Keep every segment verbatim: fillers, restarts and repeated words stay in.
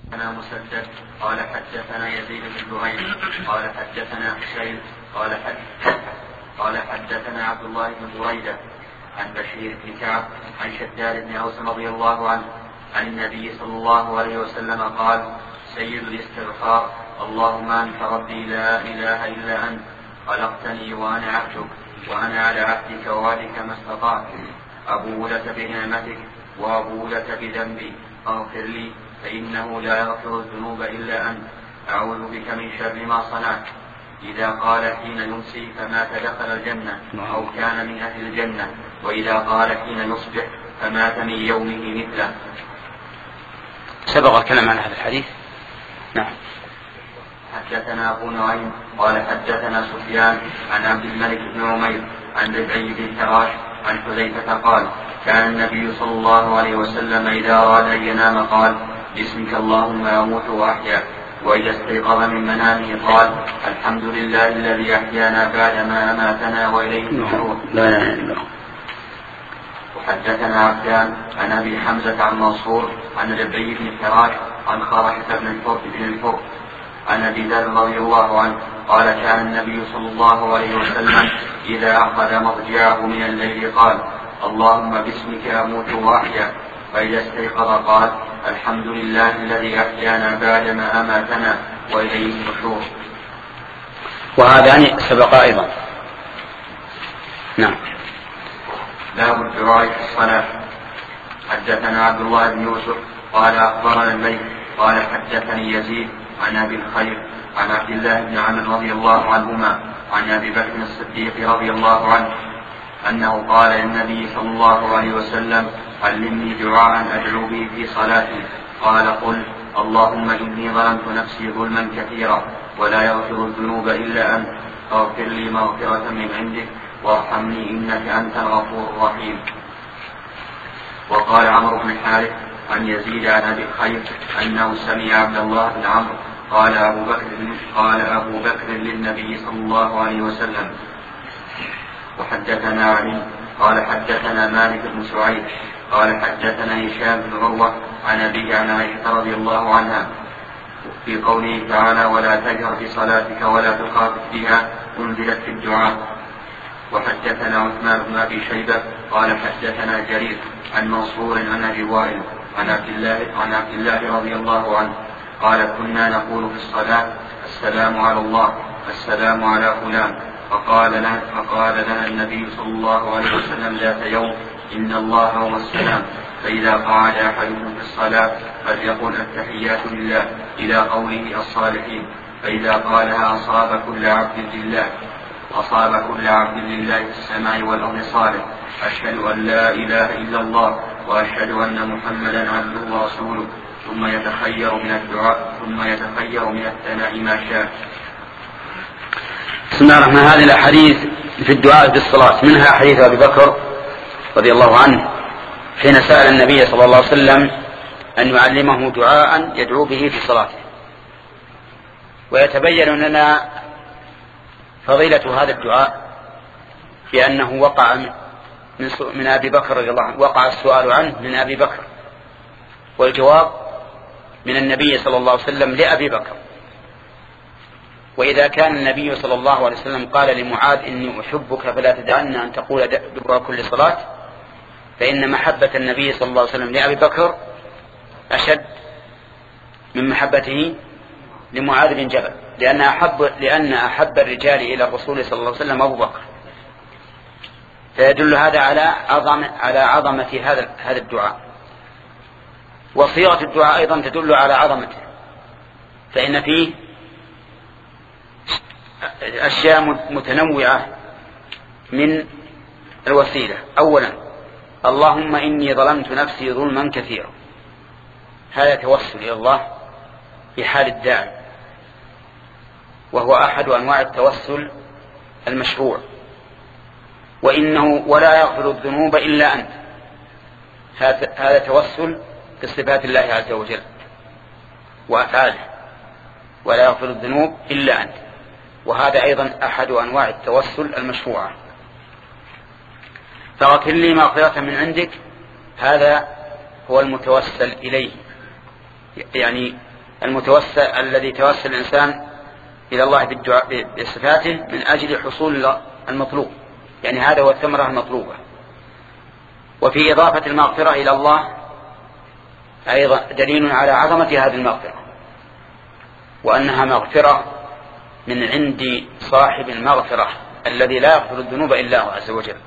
أنا مسدد قال حدثنا يزيد بن زهير قال حدثنا حسين قال حدثنا قال حدثنا عبد الله بن بريدة عن بشير بن كعب عن شداد بن أوس رضي الله عنه عن النبي صلى الله عليه وسلم قال: سيد الاستغفار اللهم أنت ربي لا إله إلا أنت خلقتني وأنا عبدك وأنا على عهدك ووعدك ما استطعت أبو لك بنعمتك وأبو لك بذنبي فاغفر لي فإنه لا يغفر الذنوب إلا أنت أعوذ بك من شر ما صنعت. إذا قال حين يمسي فمات دخل الجنة أو كان من أهل الجنة، وإذا قال حين يصبح فمات من يومه مثله. سبق الكلام عن هذا الحديث. نعم. حدثنا أبو نعيم قال حدثنا سفيان عن عبد الملك بن عمير عن ربعي بن فراش عن حذيفة قال: كان النبي صلى الله عليه وسلم إذا أراد أن ينام قال: باسمك اللهم أموت وأحيا. وإذا استيقظ من منامه قال: الحمد لله الذي أحيانا بعدما أماتنا وإليه النشور. لا إله إلا الله. وحدثنا عبدان عن أبي حمزة عن منصور عن ربعي بن فراش عن خارجة بن الفرد بن الفرد عن أبي ذر رضي الله عنه قال: كان النبي صلى الله عليه وسلم إذا أخذ مضجعه من الليل قال: اللهم باسمك أموت وأحيا. فإذا استيقظ قال: الحمد لله الذي أحيانا بعدما أماتنا وإليه النشور. وهذان سبق أيضا. نعم. باب الدعاء في الصلاة. حدثنا عبد الله بن يوسف قال أخبرنا الليث قال حدثني يزيد عن أبي الخير عن عبد الله بن عمرو رضي الله عنهما عن أبي بكر الصديق رضي الله عنه أنه قال للنبي صلى الله عليه وسلم: علمني دعاء أدعو به في صلاتي. قال: قل اللهم إني ظلمت نفسي ظلما كثيرا ولا يغفر الذنوب إلا أنت فاغفر لي مغفرة من عندك وارحمني إنك أنت الغفور الرحيم. وقال عمرو بن الحارث عن يزيد عن أبي الخير أنه سمع عبد الله بن عمرو قال أبو بكر قال أبو بكر للنبي صلى الله عليه وسلم. وحدثنا علي قال حدثنا مالك بن سعيد قال حدثنا هشام بن عروة عن أبيه عن عائشة رضي الله عنها في قوله تعالى: ولا تجهر بصلاتك ولا تخافت بها، أنزلت في الدعاء. وحدثنا عثمان بن أبي شيبة قال حدثنا جرير عن منصور عن أبي وائل عن عبد الله عن عبد الله رضي الله عنه قال: كنا نقول في الصلاة: السلام على الله، السلام على فلان. فقال لنا, فقال لنا النبي صلى الله عليه وسلم ذات يوم: إن الله هو السلام، فإذا قعد أحدكم في الصلاة فليقل التحيات لله إلى قوله الصالحين، فإذا قالها أصاب كل عبد لله أصاب كل عبد لله في السماء والأرض صالح. أشهد أن لا إله إلا الله وأشهد أن محمدا عبده ورسوله. ثم يتخير من الدعاء ثم يتخير من الثناء ما شاء. بسم الله الرحمن الرحيم. هذه الأحاديث في الدعاء في الصلاة، منها حديث أبي بكر رضي الله عنه حين سأل النبي صلى الله عليه وسلم أن يعلمه دعاء يدعو به في صلاته. ويتبين لنا فضيلة هذا الدعاء بأنه وقع من, من أبي بكر رضي الله عنه، وقع السؤال عنه من أبي بكر، والجواب من النبي صلى الله عليه وسلم لأبي بكر. وإذا كان النبي صلى الله عليه وسلم قال لمعاذ: إني أحبك فلا تدعنا أن تقول دبر كل صلاة، فإن محبة النبي صلى الله عليه وسلم لأبي بكر أشد من محبته لمعاذ بن جبل، لأن أحب, لأن أحب الرجال إلى الرسول صلى الله عليه وسلم أبو بكر. فيدل هذا على عظم على عظمة هذا هذا الدعاء. وصيغة الدعاء أيضا تدل على عظمته، فإن فيه أشياء متنوعة من الوسيلة. أولا: اللهم إني ظلمت نفسي ظلما كثيرا، هذا توسل إلى الله في حال الداعي، وهو أحد أنواع التوسل المشروع. وإنه ولا يغفر الذنوب إلا أنت، هذا توسل بصفات الله عز وجل وأفعاله، ولا يغفر الذنوب إلا أنت، وهذا أيضا أحد أنواع التوسل المشروعة. فاغفر لي مغفرة من عندك، هذا هو المتوسل إليه، يعني المتوسل الذي توسل الإنسان إلى الله بالدعاء بصفاته من أجل حصول المطلوب، يعني هذا هو الثمرة المطلوبة. وفي إضافة المغفرة إلى الله أيضا دليل على عظمة هذه المغفرة، وأنها مغفرة من عند صاحب المغفرة الذي لا يغفر الذنوب إلا هو عز وجل.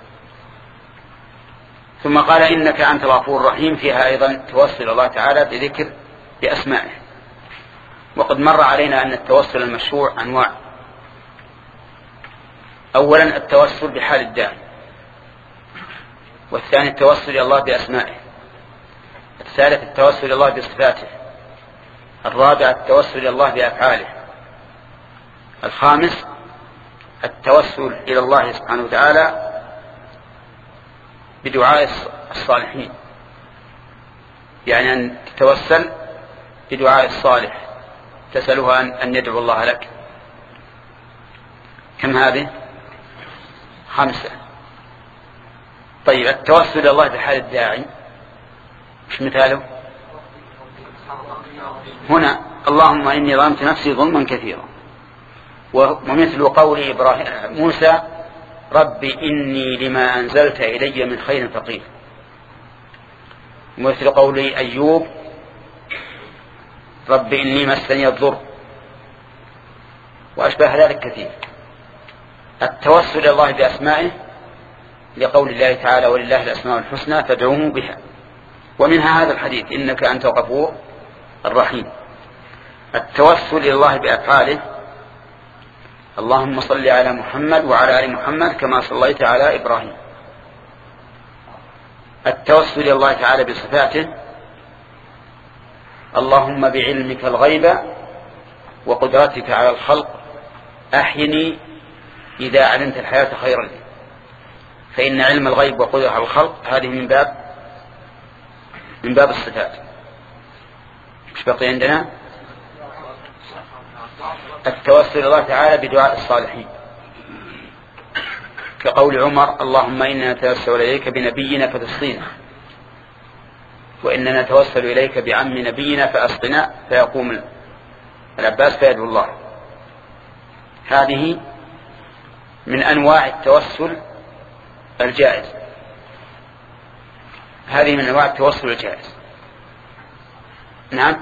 ثم قال إنك أنت الغفور الرحيم، فيها أيضا توسل الله تعالى بذكر بأسمائه. وقد مر علينا أن التوسل المشروع أنواع: أولا التوسل بحال الداعي، والثاني التوسل إلى الله بأسمائه، الثالث التوسل إلى الله بصفاته، الرابع التوسل إلى الله بأفعاله، الخامس التوسل إلى الله سبحانه وتعالى بدعاء الصالحين، يعني أن تتوسل بدعاء الصالح تسأله أن يدعو الله لك. كم هذه؟ خمسة. طيب التوسل إلى الله بحال الداعي مش مثاله؟ هنا اللهم إني ظلمت نفسي ظلما كثيرا، ومثل قول إبراهيم موسى رب إني لما أنزلت إلي من خير فقير، ومثل قول أيوب رب إني مسني الضر، وأشبه ذلك كثير. التوسل إلى الله بأسمائه لقول الله تعالى ولله الأسماء الحسنى فادعوه بها، ومنها هذا الحديث إنك أنت الغفور الرحيم. التوسل إلى الله بأفعاله اللهم صل على محمد وعلى آل محمد كما صليت على إبراهيم. التوسل إلى الله تعالى بصفاته اللهم بعلمك الغيب وقدرتك على الخلق أحيني إذا علمت الحياة خيرا لي، فإن علم الغيب وقدرة على الخلق هذه من باب من باب الصفات. مش بقي عندنا التوسل إلى الله تعالى بدعاء الصالحين، كقول عمر اللهم إننا نتوسل إليك بنبينا فتسقينا، وإننا نتوسل إليك بعم نبينا فأسقنا، فيقوم العباس فيدعو الله. هذه من أنواع التوسل الجائز، هذه من أنواع التوسل الجائز. نعم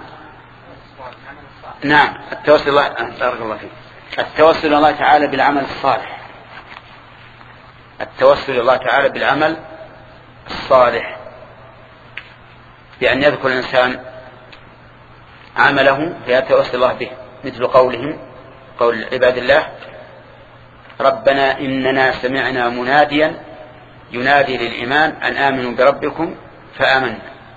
نعم التوسل الله بارك الله فيك. التوسل الله تعالى بالعمل الصالح، التوسل الله تعالى بالعمل الصالح بأن يذكر الإنسان عمله فيتوسل الله به، مثل قولهم قول عباد الله ربنا إننا سمعنا مناديا ينادي للإيمان أن آمنوا بربكم فآمنا،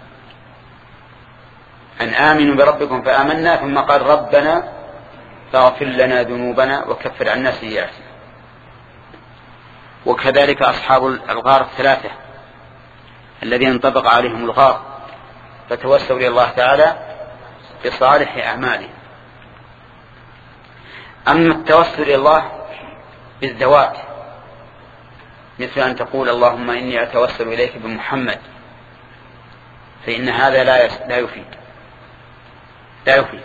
أن آمنوا بربكم فآمنا، ثم قال ربنا فاغفر لنا ذنوبنا وكفر عنا سيئاتنا. وكذلك أصحاب الغار الثلاثة الذين انطبق عليهم الغار فتوسلوا إلى الله تعالى بصالح أعمالهم. أما التوسل إلى الله بالذوات مثل أن تقول اللهم إني أتوسل إليك بمحمد، فإن هذا لا لا يفيد لا يفيد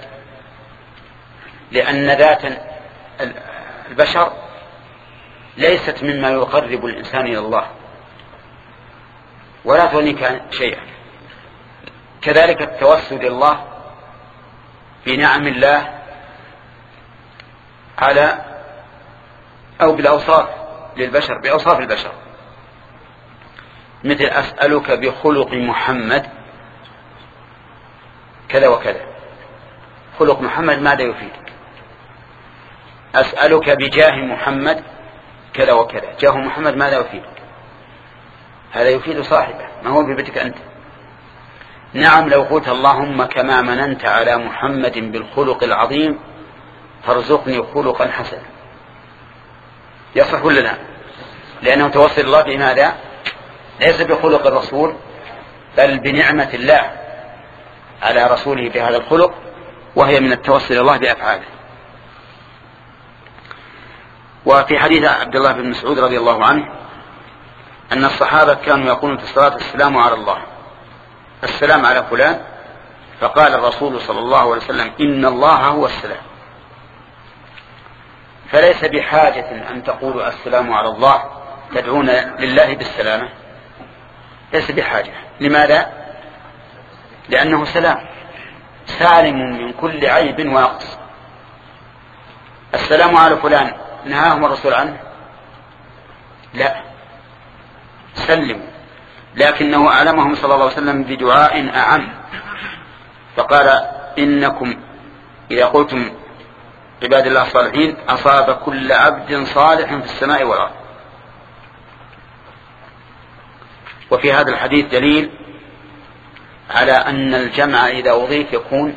لأن ذات البشر ليست مما يقرب الإنسان إلى الله ولا تغنيك شيئا. كذلك التوسل إلى الله بنعم الله على أو بالأوصاف للبشر، بأوصاف البشر، مثل أسألك بخلق محمد كذا وكذا. خلق محمد ماذا يفيدك؟ أسألك بجاه محمد كذا وكذا، جاه محمد ماذا يفيدك؟ هذا يفيد صاحبه، ما هو ببيتك أنت. نعم لو قلت اللهم كما مننت على محمد بالخلق العظيم فارزقني خلقا حسنا، يصح ولا لا؟ لأنه توسل الله بماذا؟ ليس بخلق الرسول بل بنعمة الله على رسوله بهذا الخلق، وهي من التوسل الله بأفعاله. وفي حديث عبد الله بن مسعود رضي الله عنه أن الصحابة كانوا يقولون في الصلاة السلام على الله، السلام على فلان فقال الرسول صلى الله عليه وسلم إن الله هو السلام، فليس بحاجة أن تقولوا السلام على الله تدعون لله بالسلامة، ليس بحاجة. لماذا؟ لأنه سلام سالم من كل عيب ونقص. السلام على فلان نهاهم الرسول عنه؟ لا، سلموا، لكنه أعلمهم صلى الله عليه وسلم بدعاء أعم، فقال إنكم إذا قلتم عباد الله الصالحين أصاب كل عبد صالح في السماء والأرض. وفي هذا الحديث دليل على أن الجمع إذا أضيف يكون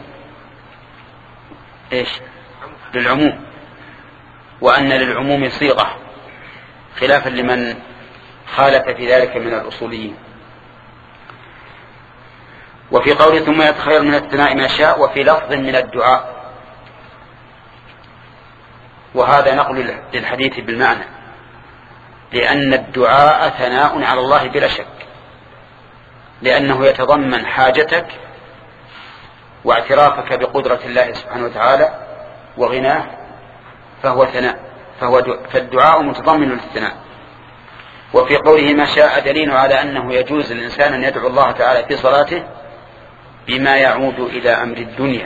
إيش؟ للعموم، وأن للعموم صيغة، خلافا لمن خالف في ذلك من الأصوليين. وفي قوله ثم يتخير من الثناء ما شاء، وفي لفظ من الدعاء، وهذا نقل للحديث بالمعنى، لأن الدعاء ثناء على الله بلا شك، لأنه يتضمن حاجتك واعترافك بقدرة الله سبحانه وتعالى وغناه، فهو ثناء، فهو فالدعاء متضمن للثناء. وفي قوله ما شاء دليل على أنه يجوز للإنسان أن يدعو الله تعالى في صلاته بما يعود إلى أمر الدنيا،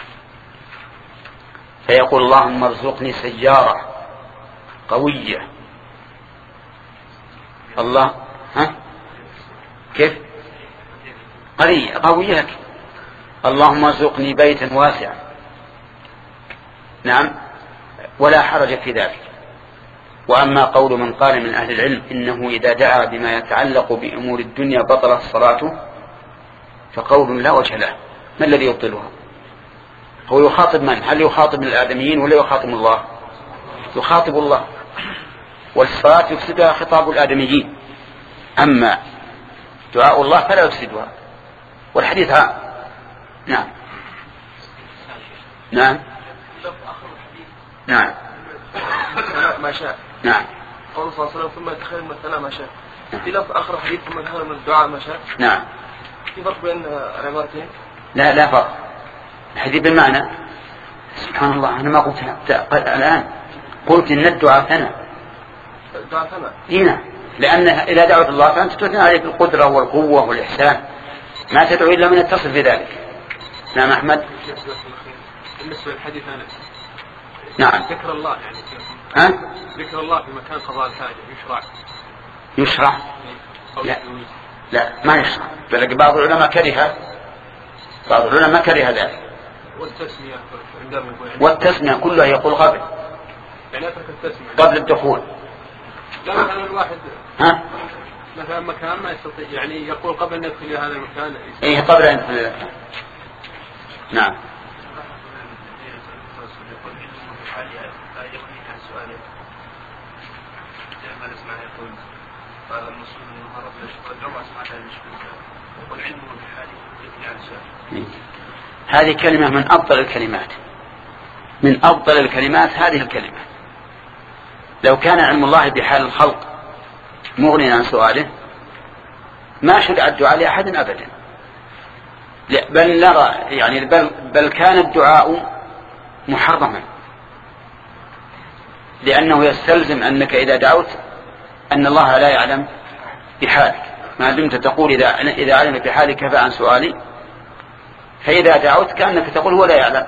فيقول اللهم ارزقني سيارة قوية. الله ها كيف قوية قوية اللهم ارزقني بيتا واسعا. نعم، ولا حرج في ذلك. وأما قول من قال من أهل العلم إنه إذا دعا بما يتعلق بأمور الدنيا بطلت صلاته، فقول لا وجه له. ما الذي يبطلها؟ هو يخاطب من؟ هل يخاطب الآدميين ولا يخاطب الله؟ يخاطب الله، والصلاة يفسدها خطاب الآدميين، أما دعاء الله فلا يفسدها. والحديث ها نعم نعم نعم ما شاء. نعم. قول صلى الله عليه وسلم ثم يتخير من الثناء ما شاء. في لفظ آخر حديث ثم يتخير من الدعاء ما شاء. نعم. في فرق بين العبارتين؟ لا لا فرق، الحديث بالمعنى. سبحان الله، أنا ما قلت الآن، قلت إن الدعاء ثناء. الدعاء ثناء. هنا لأن إذا دعوت الله فأنت تثنى عليك القدرة والقوة والإحسان، ما تدعو إلا من يتصل بذلك. نعم أحمد. بالنسبة للحديث أنا نعم ذكر الله يعني ها؟ ذكر الله في مكان قضاء الحاجة يشرع يشرع؟ لا لا ما يشرع، بل بعض العلماء كره، بعض العلماء كره ذلك. والتسمية عندما والتسمية كلها يقول قبل يعني أترك التسمية قبل الدخول. لا مثلا الواحد ها؟ مثلا مكان ما يستطيع يعني يقول قبل أن يدخل إلى هذا المكان. إيه قبل أن يدخل إلى المكان. نعم. قال المسلم من مرض يشكر الجمعة سمعتها المشكلة يقول علمه بحاله يثني عن سؤاله. هذه كلمة من أفضل الكلمات، من أفضل الكلمات هذه الكلمة. لو كان علم الله بحال الخلق مغنيا عن سؤاله ما شرع الدعاء لأحد أبدا، بل نرى يعني بل, بل كان الدعاء محرما، لأنه يستلزم أنك إذا دعوت أن الله لا يعلم بحالك، ما دمت تقول إذا إذا علم بحالك كفى عن سؤالي، فإذا دعوت كأنك تقول هو لا يعلم.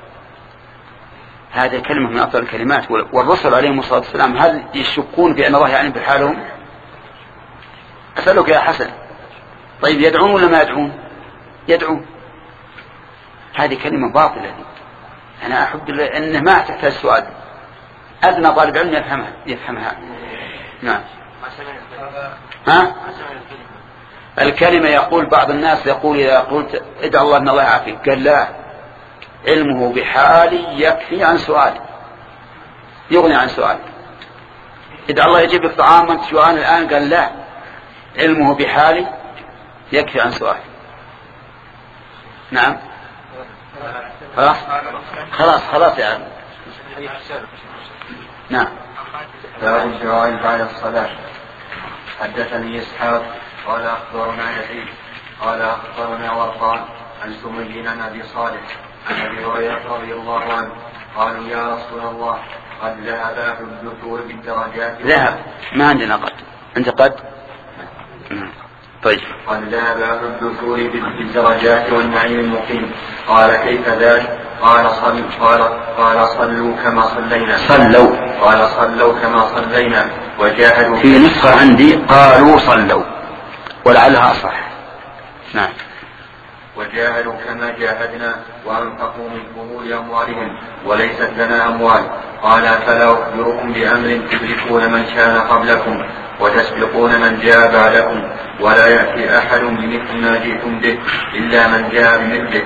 هذه كلمة من أفضل الكلمات. والرسل عليهم الصلاة والسلام هل يشكون بأن الله يعلم بحالهم؟ أسألك يا حسن، طيب يدعون ولا ما يدعون؟ يدعون. هذه كلمة باطلة. أنا أحب أنه ما تحتاج سؤال، أدنى طالب علم يفهمها يفهمها. نعم. ها؟ الكلمة يقول بعض الناس يقول إذا قلت ادعو الله أن الله يعافيك، قال لا، علمه بحالي يكفي عن سؤالي، يغني عن سؤالي. ادعو الله يجيب لك طعام وانت جوعان الآن، قال لا، علمه بحالي يكفي عن سؤالي. نعم. خلاص خلاص خلاص يا عم. نعم. باب الدعاء بعد الصلاة. حدثني إسحاق قال أخبرنا يزيد قال أخبرنا ورقان عن سمي عن أبي صالح عن أبي هريرة رضي الله عنه قالوا يا رسول الله قد ذهب أهل الدثور بالدرجات. ذهب ما عندنا قد، أنت قد. طيب. قد ذهب أهل الدثور بالدرجات والنعيم المقيم. قال كيف ذلك؟ قال صل قال قال صلوا كما صلينا. صلوا. قال صلوا كما صلينا وجاهدوا. في نسخة عندي قالوا صلوا ولعلها أصح. نعم. وجاهدوا كما جاهدنا وأنفقوا من فضول أموالهم وليست لنا أموال. قال فلا أخبركم بأمر تدركون من كان قبلكم وتسبقون من جاء بعدكم ولا يأتي أحد بمثل ما جئتم به إلا من جاء بمثله.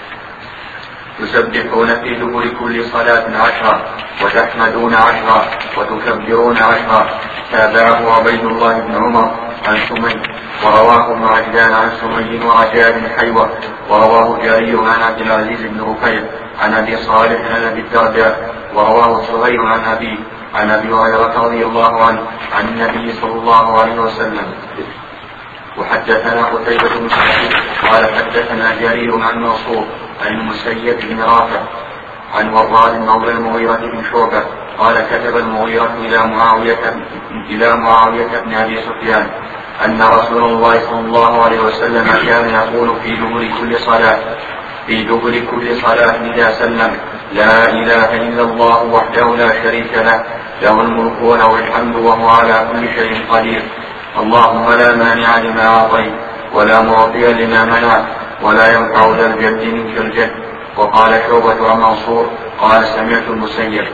تسبحون في دبر كل صلاة عشرة وتحمدون عشرة وتكبرون عشرة. تابعه عبيد الله بن عمر عن سمي ورواه ابن عجلان عن سمي وعجال حيوة ورواه جرير عن عبد العزيز بن رفيع عن أبي صالح عن أبي الدرداء ورواه صهيب عن أبي عن أبي هريرة رضي الله عنه عن النبي صلى الله عليه وسلم. وحدثنا قتيبة بن سعيد قال حدثنا جرير عن منصور عن المسيب بن رافع عن وراد مولى المغيرة بن شعبة قال كتب المغيرة إلى معاوية إلى معاوية بن أبي سفيان أن رسول الله صلى الله عليه وسلم كان يقول في دبر كل صلاة في دبر كل صلاة إذا سلم لا إله إلا الله وحده لا شريك له له الملك وله الحمد وهو على كل شيء قدير اللهم لا مانع لما أعطيت ولا معطي لما منعت ولا ينفع ذا الجد منك الجد. وقال شعبة عن منصور قال سمعت المسيب.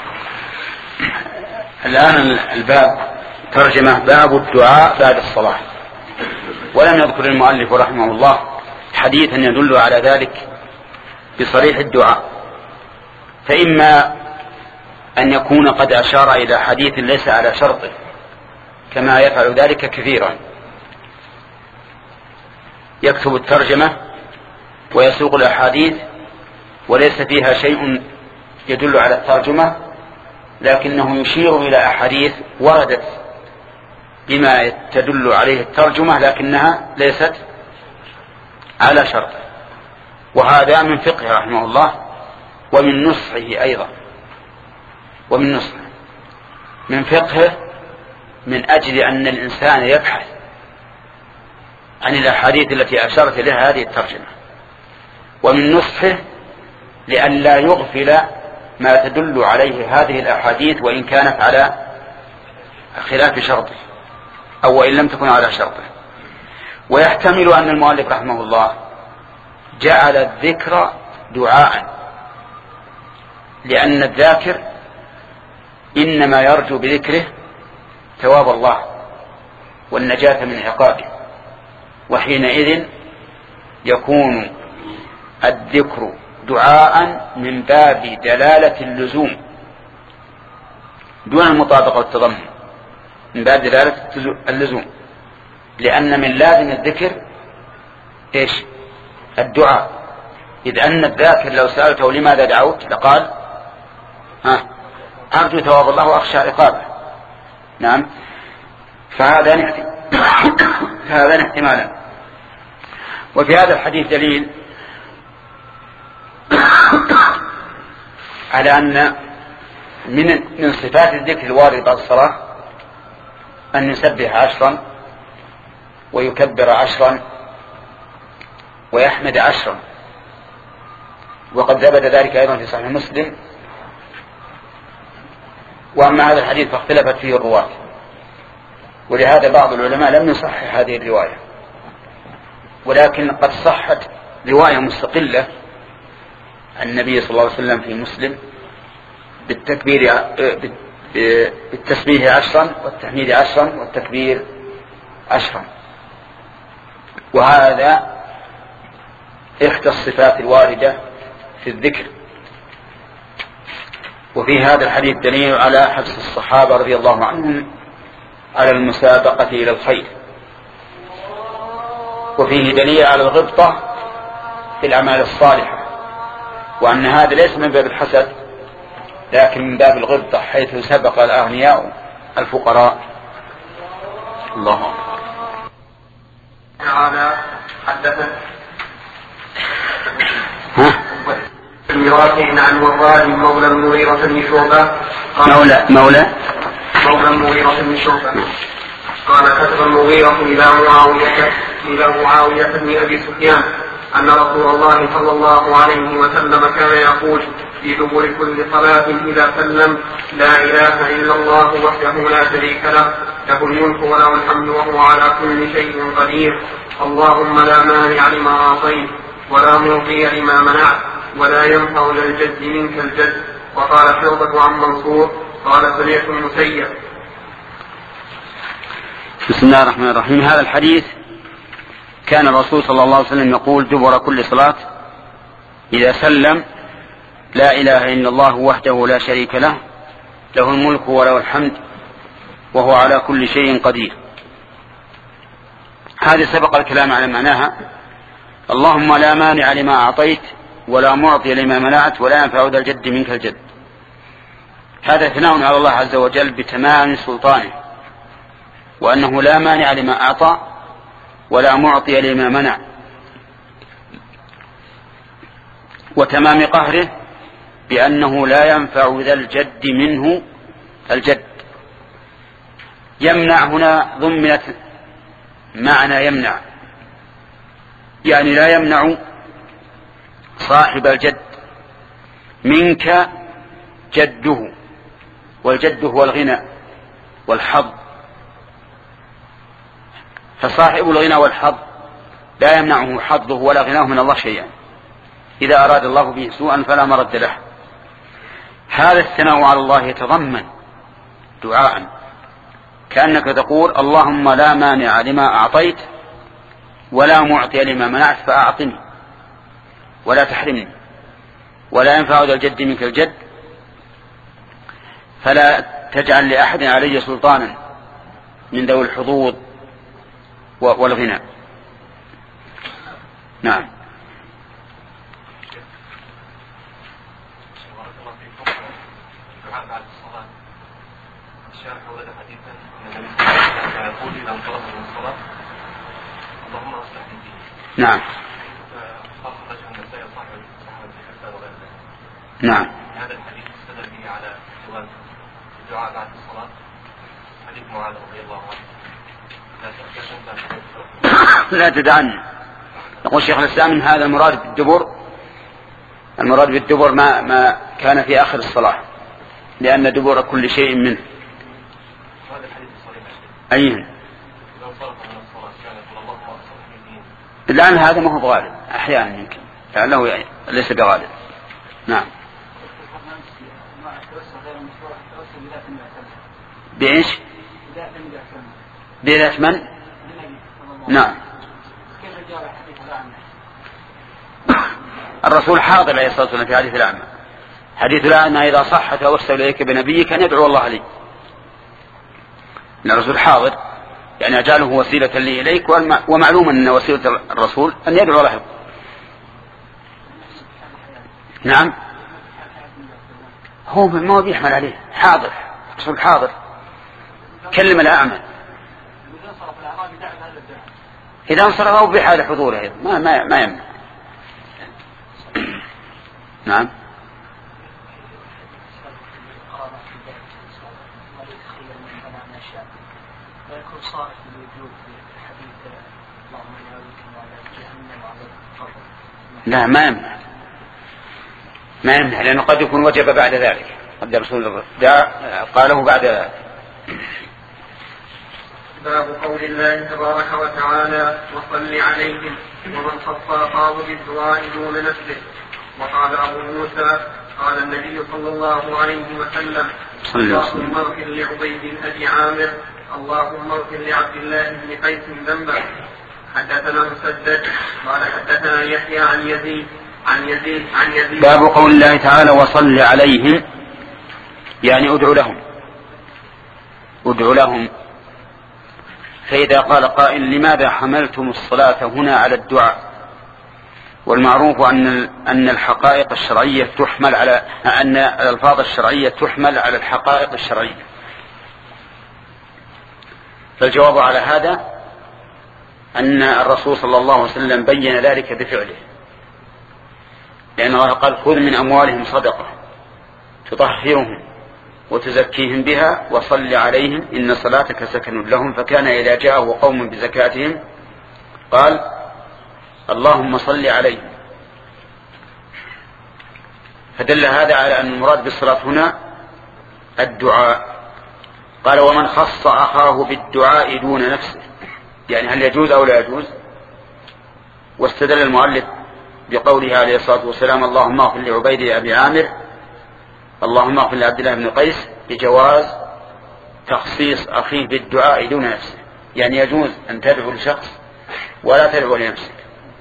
الآن الباب ترجمة باب الدعاء بعد الصلاة، ولم يذكر المؤلف رحمه الله حديثا يدل على ذلك بصريح الدعاء، فإما أن يكون قد أشار إلى حديث ليس على شرطه كما يفعل ذلك كثيرا، يكتب الترجمة ويسوق الأحاديث وليس فيها شيء يدل على الترجمة، لكنه يشير إلى أحاديث وردت بما تدل عليه الترجمة لكنها ليست على شرطه. وهذا من فقه رحمه الله ومن نصحه أيضا، ومن نصحه من فقهه من أجل أن الإنسان يبحث عن الأحاديث التي أشارت إليها هذه الترجمة، ومن نصحه لئلا يغفل ما تدل عليه هذه الأحاديث وإن كانت على خلاف شرطه أو وإن لم تكن على شرطه. ويحتمل أن المؤلف رحمه الله جعل الذكر دعاء، لأن الذاكر إنما يرجو بذكره ثواب الله والنجاة من عقابه، وحينئذ يكون الذكر دعاء من باب دلالة اللزوم دون المطابقة والتضمن، من باب دلالة اللزوم، لأن من لازم الذكر إيش؟ الدعاء، إذ أن الذاكر لو سألته لماذا دعوت لقال ها أرجو ثواب الله وأخشى عقابه. نعم، فهذا هذا احتمالا. وفي هذا الحديث دليل على أن من من صفات الذكر الوارد بعد الصلاة أن يسبح عشرا ويكبر عشرا ويحمد عشرا، وقد ثبت ذلك أيضا في صحيح مسلم. وأما هذا الحديث فاختلفت فيه الرواة، ولهذا بعض العلماء لم يصحح هذه الرواية، ولكن قد صحت رواية مستقلة عن النبي صلى الله عليه وسلم في مسلم بالتكبير بالتسبيح عشرا والتحميد عشرا والتكبير عشرا، وهذا إحدى الصفات الواردة في الذكر. وفي هذا الحديث دليل على حرص الصحابة رضي الله عنهم على المسابقة إلى الخير، وفيه دليل على الغبطة في الأعمال الصالحة، وأن هذا ليس من باب الحسد لكن من باب الغبطة، حيث سبق الأغنياء الفقراء. الله تعالى حدثنا أبي رافع عن وراد مولى المغيرة بن شعبة مولى مولى مولى المغيرة بن شعبة قال كتب المغيرة إلى معاوية إلى معاوية بن أبي سفيان أن رسول الله صلى الله عليه وسلم كان يقول في دبر كل صلاة إذا سلم: لا إله إلا الله وحده لا شريك له، له الملك وله الحمد وهو على كل شيء قدير، اللهم لا مانع لما أعطيت ولا معطي لما منعت ولا ينفع ذا الجد منك الجد. وقال شعبة عن منصور قال سمعت المسيب. بسم الله الرحمن الرحيم. هذا الحديث كان الرسول صلى الله عليه وسلم يقول دبر كل صلاة إذا سلم: لا إله إلا الله وحده لا شريك له، له الملك وله الحمد وهو على كل شيء قدير. هذه سبق الكلام على معناها: اللهم لا مانع لما أعطيت ولا معطي لما منعت ولا ينفع ذا الجد منك الجد. هذا ثناء على الله عز وجل بتمام سلطانه، وأنه لا مانع لما أعطى ولا معطي لما منع، وتمام قهره بأنه لا ينفع ذا الجد منه الجد. يمنع هنا ضمنت معنى يمنع، يعني لا يمنع صاحب الجد منك جده، والجد هو الغنى والحظ، فصاحب الغنى والحظ لا يمنعه حظه ولا غناه من الله شيئا، إذا أراد الله به سوءا فلا مرد له. هذا الثناء على الله يتضمن دعاء، كأنك تقول: اللهم لا مانع لما أعطيت ولا معطي لما منعت فأعطني ولا تحرمني ولا ينفع ذا الجد منك الجد، فلا تجعل لأحد علي سلطانا من ذوي الحظوظ والغنى. نعم. نعم. نعم. هذا الحديث استدل به على جواز الدعاء بعد الصلاة، حديث معاذ رضي الله عنه: لا تدعن. يقول شيخ الإسلام إن هذا المراد بالدبر، المراد بالدبر ما ما كان في آخر الصلاة، لأن دبر كل شيء منه. هذا الحديث الصحيح أيه؟ إذا انصرف من الصلاة كانت الله أصلح من دين. الآن هذا ما هو غالب، أحيانا يمكن لعله يعني ليس بغالب. نعم. بإيش؟ بذات من؟ نعم. الرسول حاضر عليه الصلاة والسلام في حديث الأعمى. حديث الأعمى إذا صح توسل إليك بنبيك أن يدعو الله لي. إن الرسول حاضر، يعني أجعله وسيلة لي إليك، ومعلوم أن وسيلة الرسول أن يدعو له. نعم. هو ما بيحمل عليه، حاضر، الرسول حاضر. كلم الأعمى إذا انصرفه بحال حضوره ما ما ما يمنع. نعم. لا ما يمنع، ما يمنع، لأنه قد يكون وجب بعد ذلك، قد الرسول قاله بعد. باب قول الله تبارك وتعالى: وصل عليهم، ومن خص خاض بالدعاء دون نفسه. وقال أبو موسى: قال النبي صلى الله عليه وسلم: اللهم اغفر لعبيد بن أبي عامر، اللهم اغفر لعبد الله بن قيس ذنبه. حدثنا مسدد قال حدثنا يحيى عن يزيد عن يزيد عن يزيد. باب قول الله تعالى: وصل عليهم، يعني ادعو لهم، ادعو لهم. فإذا قال قائل: لماذا حملتم الصلاة هنا على الدعاء؟ والمعروف أن أن الحقائق الشرعية تحمل على أن الألفاظ الشرعية تحمل على الحقائق الشرعية. فالجواب على هذا أن الرسول صلى الله عليه وسلم بين ذلك بفعله، لأن الله قال خذ من أموالهم صدقة تطهرهم وتزكيهم بها وصل عليهم إن صلاتك سكن لهم. فكان إذا جاءه قوم بزكاتهم قال اللهم صل عليهم. فدل هذا على أن المراد بالصلاة هنا الدعاء. قال ومن خص أخاه بالدعاء دون نفسه، يعني هل يجوز أو لا يجوز؟ واستدل المؤلف بقوله عليه الصلاة والسلام اللهم اغفر لعبيد أبي عامر اللهم اغفر لعبد الله بن قيس بجواز تخصيص أخيه بالدعاء دون نفسه، يعني يجوز أن تدعو لشخص ولا تدعو لنفسك.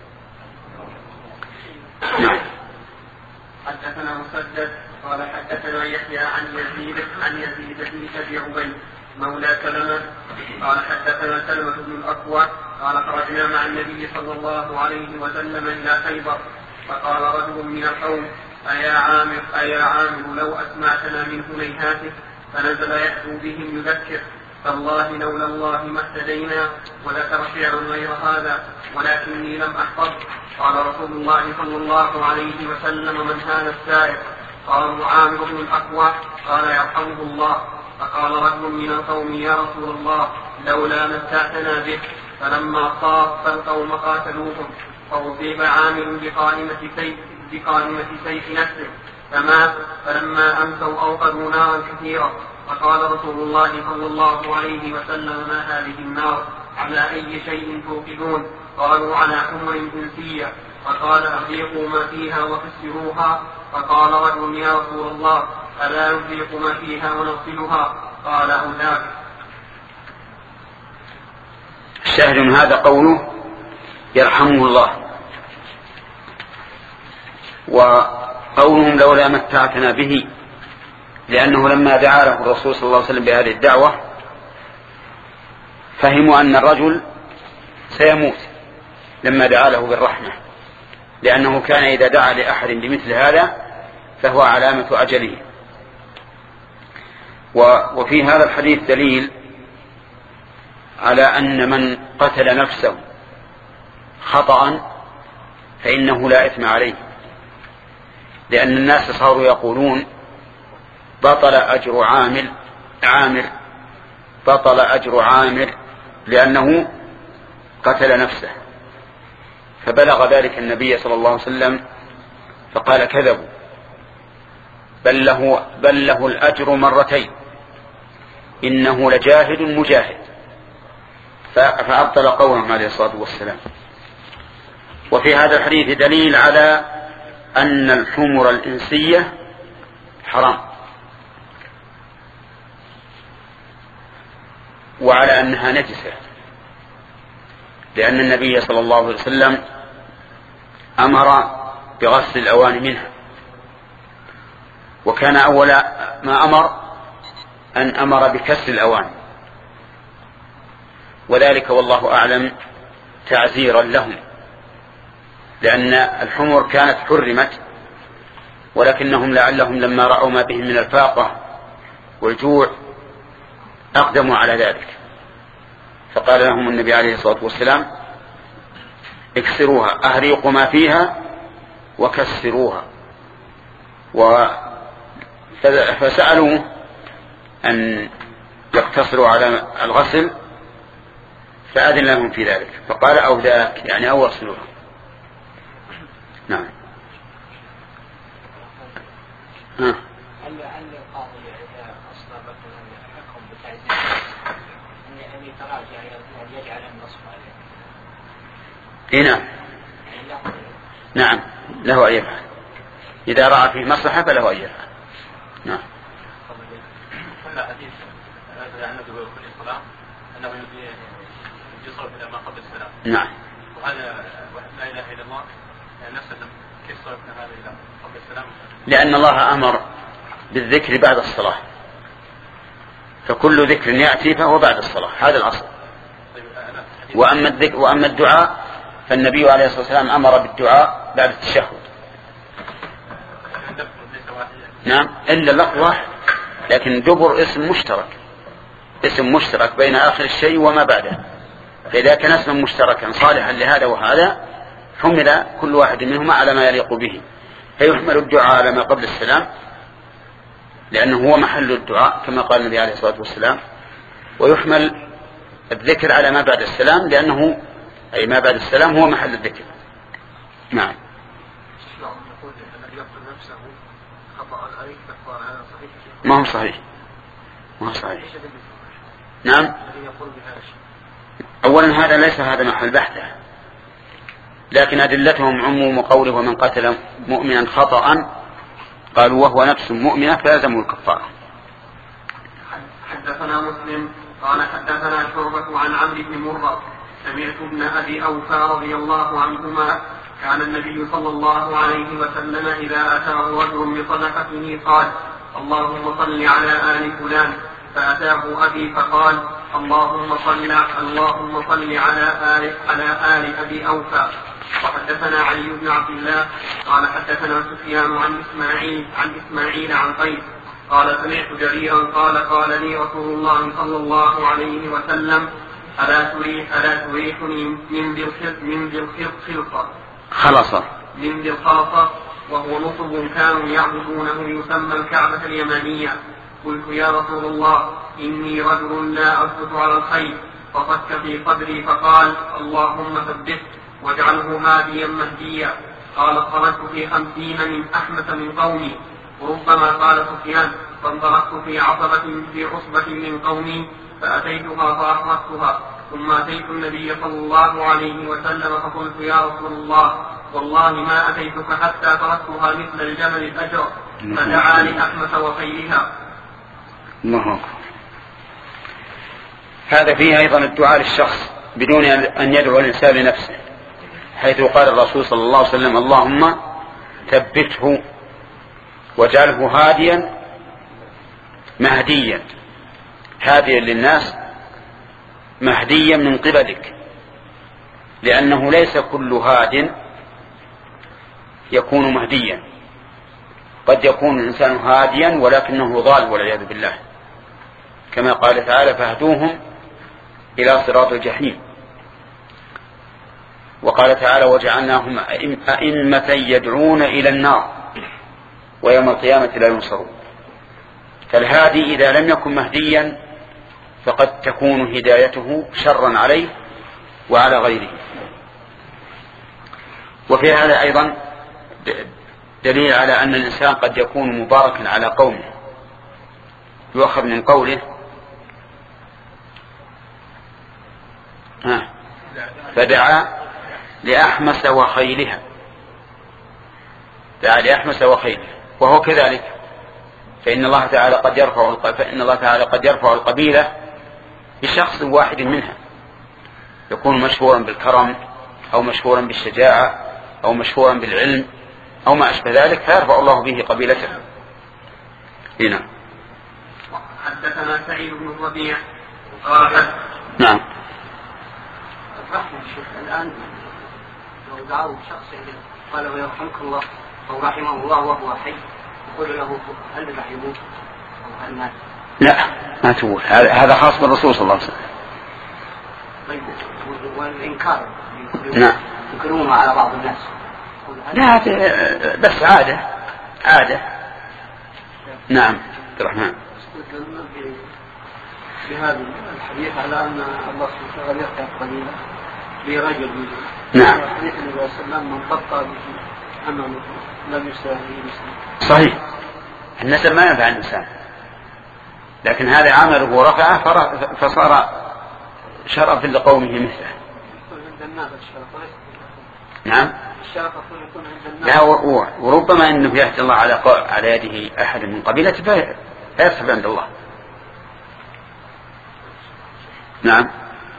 نعم. حدثنا مسدد قال حدثنا يحيى عن يزيد عن يزيد بن ابي عبيد مولى سلمة قال حدثنا سلمة بن الأكوع قال خرجنا مع النبي صلى الله عليه وسلم إلى خيبر فقال رجل من القوم أيا عامر أيا عامر لو أسمعتنا من هنيهاتك، فنزل يحدو بهم يذكر فالله لولا الله ما اهتدينا. وذكر شعر غير هذا ولكني لم أحفظ. قال رسول الله صلى الله عليه وسلم من هذا السائر؟ قالوا عامر بن الأكوع قال يرحمه الله. فقال رجل من القوم يا رسول الله لولا متعتنا به. فلما صاف القوم قاتلوهم فأصيب عامر بقائمة سيف بقائمة سيف نفسه فمات. فلما أمسوا أوقدوا نارا كثيرة فقال رسول الله صلى الله عليه وسلم ما هذه النار؟ على أي شيء توقدون؟ قالوا على حمر إنسية. فقال أحرقوا ما فيها وكسروها. فقال رجل يا رسول الله ألا نحرق ما فيها ونغسلها؟ قال أو ذاك. الشاهد من هذا قوله يرحمه الله، وقولهم لولا متعتنا به، لأنه لما دعا له الرسول صلى الله عليه وسلم بهذه الدعوة فهموا أن الرجل سيموت لما دعا له بالرحمة، لأنه كان إذا دعا لأحد بمثل هذا فهو علامة أجله. وفي هذا الحديث دليل على أن من قتل نفسه خطأ فإنه لا إثم عليه، لأن الناس صاروا يقولون بطل أجر عامل عامر بطل أجر عامر لأنه قتل نفسه. فبلغ ذلك النبي صلى الله عليه وسلم فقال كذبوا، بل له, بل له الأجر مرتين، إنه لجاهد مجاهد. فأبطل قولهم عليه الصلاة والسلام. وفي هذا الحديث دليل على أن الحمر الإنسية حرام، وعلى أنها نجسة، لأن النبي صلى الله عليه وسلم أمر بغسل الأواني منها، وكان أول ما أمر أن أمر بكسر الأواني، وذلك والله أعلم تعزيرا لهم، لأن الحمر كانت حرمت، ولكنهم لعلهم لما رأوا ما بهم من الفاقة والجوع أقدموا على ذلك، فقال لهم النبي عليه الصلاة والسلام اكسروها، أهريقوا ما فيها وكسروها. فسألوا أن يقتصروا على الغسل فأذن لهم في ذلك، فقال أو ذاك يعني أو اغسلوها. نعم. ها. نعم نعم له أن يفعل، إذا رأى فيه مصلحة فله أن يفعل. نعم. نعم. وهذا لا إله إلا الله نفسه كيف صرفنا هذا إلى قبل السلام؟ لأن الله أمر بالذكر بعد الصلاة، فكل ذكر يأتي فهو بعد الصلاة، هذا الأصل. وأما الذكر وأما الدعاء فالنبي عليه الصلاة والسلام أمر بالدعاء بعد التشهد. نعم إلا اللفظ واحد، لكن دبر اسم مشترك، اسم مشترك بين آخر الشيء وما بعده، فإذا كان اسما مشتركا صالحا لهذا وهذا حمل كل واحد منهما على ما يليق به. فيحمل الدعاء على ما قبل السلام لأنه هو محل الدعاء كما قال النبي عليه الصلاة والسلام، ويحمل الذكر على ما بعد السلام لأنه أي ما بعد السلام هو محل الذكر. نعم. ما هو صحيح ما هو صحيح. نعم. أولا هذا ليس هذا محل بحثه، لكن أدلتهم عموم قوله ومن قتل مؤمنا خطأ قالوا وهو نفس مؤمنة فلازموا الكفارة. حدثنا مسلم قال حدثنا شعبة عن عمرو بن مرة سمعت ابن أبي أوفى رضي الله عنهما كان النبي صلى الله عليه وسلم إذا أتاه رجل بصدقته قال اللهم صل على آل فلان، فأتاه أبي فقال اللهم صل اللهم صل على آل على آل أبي أوفى. وحدثنا علي بن عبد الله قال حدثنا سفيان عن إسماعيل عن إسماعيل عن قيس قال سمعت جريرا قال قال لي رسول الله صلى الله عليه وسلم ألا تريح ألا تريحني من ذي الخلصة خلصة من ذي الخلصة وهو نصب كانوا يعبدونه يسمى الكعبة اليمانية. قلت يا رسول الله إني رجل لا أثبت على الخير، فصك في صدري فقال اللهم ثبته واجعله هاديا مهديا. قال خرجت في خمسين من أحمس من قومي، وربما قال سفيان فانطلقت في عصبة في عصبة من قومي فأتيتها فأحرقتها، ثم أتيت النبي صلى الله عليه وسلم فقلت يا رسول الله والله ما أتيتك حتى تركتها مثل الجمل الأجر، فدعا لأحمس وخيرها. الله. هذا فيه أيضا الدعاء للشخص بدون أن يدعو الإنسان لنفسه، حيث قال الرسول صلى الله عليه وسلم اللهم ثبته واجعله هاديا مهديا، هاديا للناس مهديا من قبلك، لأنه ليس كل هاد يكون مهديا، قد يكون الإنسان هاديا ولكنه ضال والعياذ بالله، كما قال تعالى فاهدوهم إلى صراط الجحيم. وقال تعالى وجعلناهم أئمة يدعون إلى النار ويوم القيامة لا ينصرون. فالهادي إذا لم يكن مهديا فقد تكون هدايته شرا عليه وعلى غيره. وفي هذا أيضا دليل على أن الإنسان قد يكون مباركا على قومه، يؤخذ من قوله ها فدعا لأحمس وخيلها، دعا لأحمس وخيلها، وهو كذلك، فإن الله تعالى قد يرفع فإن الله تعالى قد يرفع القبيلة بشخص واحد منها، يكون مشهورا بالكرم أو مشهورا بالشجاعة أو مشهورا بالعلم أو ما أشبه ذلك، فيرفع الله به قبيلته. هنا حدثنا سعيد بن الربيع قال نعم. رحمه الشيخ الآن لو دعوا شخص قال ويرحمك الله أو رحمه الله وهو حي يقول له هل راح يموت أو هل مات؟ لا ما تقول، هذا خاص بالرسول صلى الله عليه وسلم. طيب والإنكار نعم ينكرونها على بعض الناس. لا بس عادة عادة. نعم عبد الرحمن. بهذا الحديث على أن الله سبحانه وتعالى يرفع قليلا برجل. نعم. حديث النبي صلى الله عليه وسلم من بطأ به أمامه لم يساوي مسلم. صحيح، النسب ما ينفع الإنسان، لكن هذا عمله ورفعه فصار شرف لقومه مثله. نعم. لا وربما أنه يهدي الله على على يده أحد من قبيلته فيرتفع عند الله. نعم.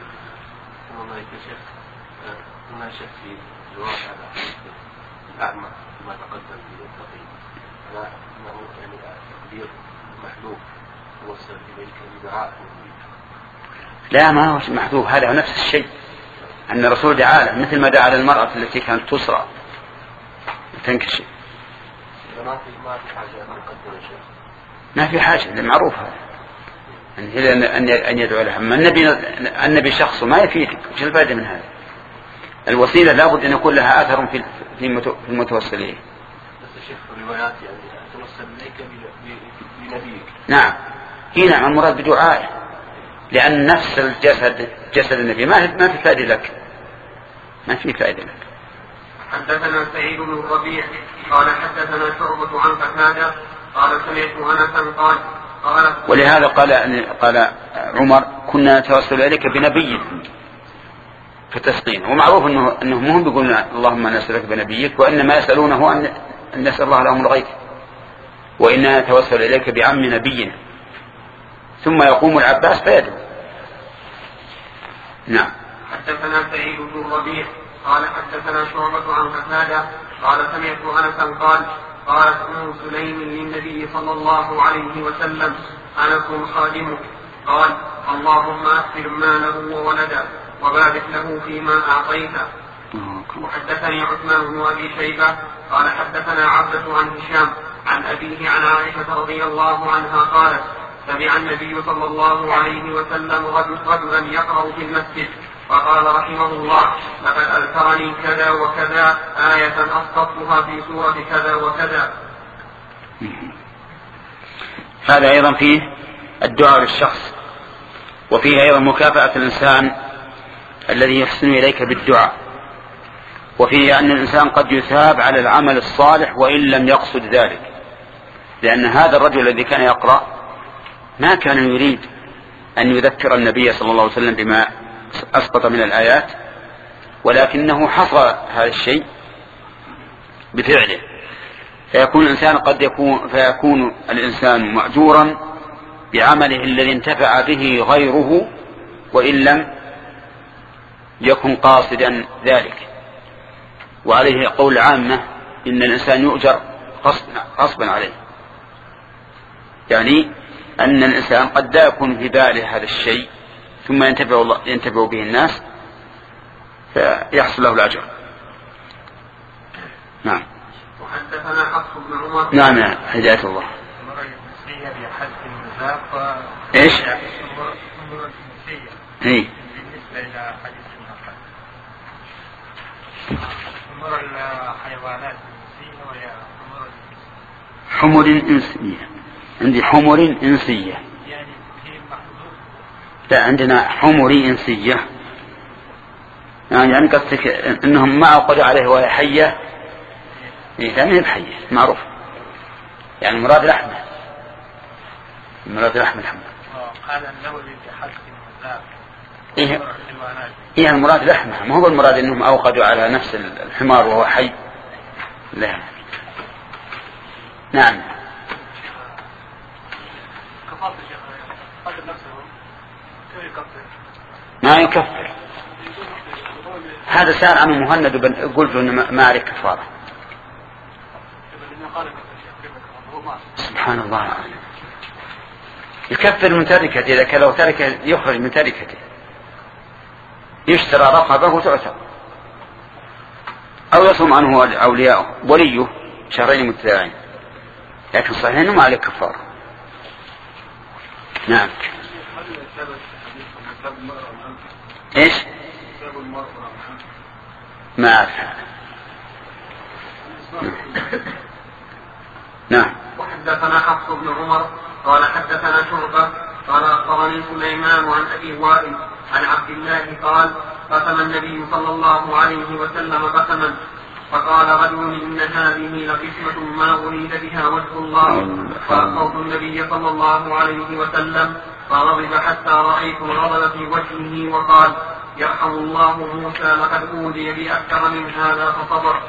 ما شك في جواب هذا الأعمى ما تقدم في التقييم على أنه يعني تقدير محذوف وصل إليك بدعاء. لا ما هو محذوف، هذا نفس الشيء، أن الرسول دعا له مثل ما دعا للمرأة التي كانت تسرى تنكشف. ما في ما في حاجة أن نقدر يا شيخ. ما في حاجة، المعروف هذا يعني أن يدعو لها. أما النبي النبي شخص ما يفيدك، وش الفائدة من هذا؟ الوسيلة لابد أن يكون لها أثر في في المتوسل إليه. بس الشيخ الروايات يعني توسل إليك بنبيك. نعم هي نعم المراد بدعائه، لأن نفس الجسد جسد النبي ما ما في فائدة لك، ما في فائدة لك. حدثنا سعيد بن الربيع قال حدثنا شعبة عن قتادة قال سمعت أنسا قال قال ولهذا قال قال عمر كنا نتوسل إليك بنبي في التسقين، ومعروف أنه أنه مهم يقولون اللهم نسألك بنبيك، وإنما يسألونه أن نسأل الله لهم الغيث، وإنا نتوسل إليك بعم نبينا، ثم يقوم العباس فيدعو. نعم. حدثنا سعيد بن الربيع قال حدثنا شعبة عن قتادة قال سمعت أنسا قال قالت أم سليم للنبي صلى الله عليه وسلم أنكم خادمك؟ قال اللهم أكثر ماله وولده وبارك له فيما أعطيته. وحدثني عثمان بن أبي شيبة قال حدثنا عبدة عن هشام عن أبيه عن عائشة رضي الله عنها قالت سمع النبي صلى الله عليه وسلم رجلا يقرأ في المسجد فقال رحمه الله لقد أذكرني كذا وكذا آية أسقطتها في سورة كذا وكذا. هذا أيضا فيه الدعاء للشخص، وفيه أيضا مكافأة الإنسان الذي يحسن إليك بالدعاء، وفيه أن الإنسان قد يثاب على العمل الصالح وإن لم يقصد ذلك، لأن هذا الرجل الذي كان يقرأ ما كان يريد أن يذكر النبي صلى الله عليه وسلم بما أسقط من الآيات، ولكنه حصل هذا الشيء بفعله، فيكون الإنسان قد يكون فيكون الإنسان مأجورا بعمله الذي انتفع به غيره وإن لم يكن قاصدا ذلك. وعليه قول عامة إن الإنسان يؤجر غصبا عليه، يعني أن الإنسان قد لا يكون في باله هذا الشيء ثم ينتبه, الله ينتبه به الناس فيحصل له الأجر. نعم. وحدثنا حفص بن عمر. نعم نعم هداية الله. ايش؟ اي بالنسبة إلى حديث النقل أمر الحيوانات الإنسية وهي حمر إنسية، عندي حمر إنسية يعني هي محدود. لا عندنا حمر إنسية، يعني يعني قصدك إنهم ما عقدوا عليه وهي حية، إيه لا بحية معروف، يعني مراد لحمه مراد لحم الحمر. قال النووي في حلق المذاق إيه إيه المراد لحمه، ما هو المراد إنهم أوقدوا على نفس الحمار وهو حي. لا نعم. ما يكفر، هذا سأل عنه مهند بن قلت إنه ما عليك كفارة. سبحان الله العظيم. يكفر من تركته، إذا كان لو تركه يخرج من تركته، يشترى رقبه وتعتق، أو يصوم عنه أولياءه وليه شهرين متتابعين، لكن صحيح إنه ما عليه كفارة. نعم. إيش؟ ما أعرف. نعم. وحدثنا حفص بن عمر قال حدثنا شعبة قال أخبرني سليمان عن أبي وائل عن عبد الله قال قسم النبي صلى الله عليه وسلم قسما فقال رجل إن هذه لقسمة ما أريد بها وجه الله، فأخبرت النبي صلى الله عليه وسلم فغضب حتى رأيت الغضب في وجهه وقال يرحم الله موسى لقد أوذي بأكثر من هذا فصبر.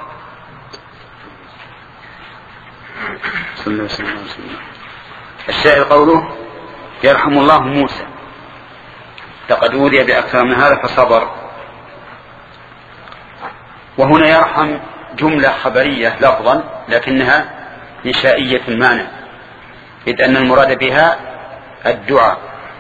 صلى الله عليه وسلم. الشاعر قوله يرحم الله موسى لقد أوذي بأكثر من هذا فصبر، وهنا يرحم جملة خبرية لفظا لكنها إنشائية المعنى، إذ أن المراد بها الدعاء.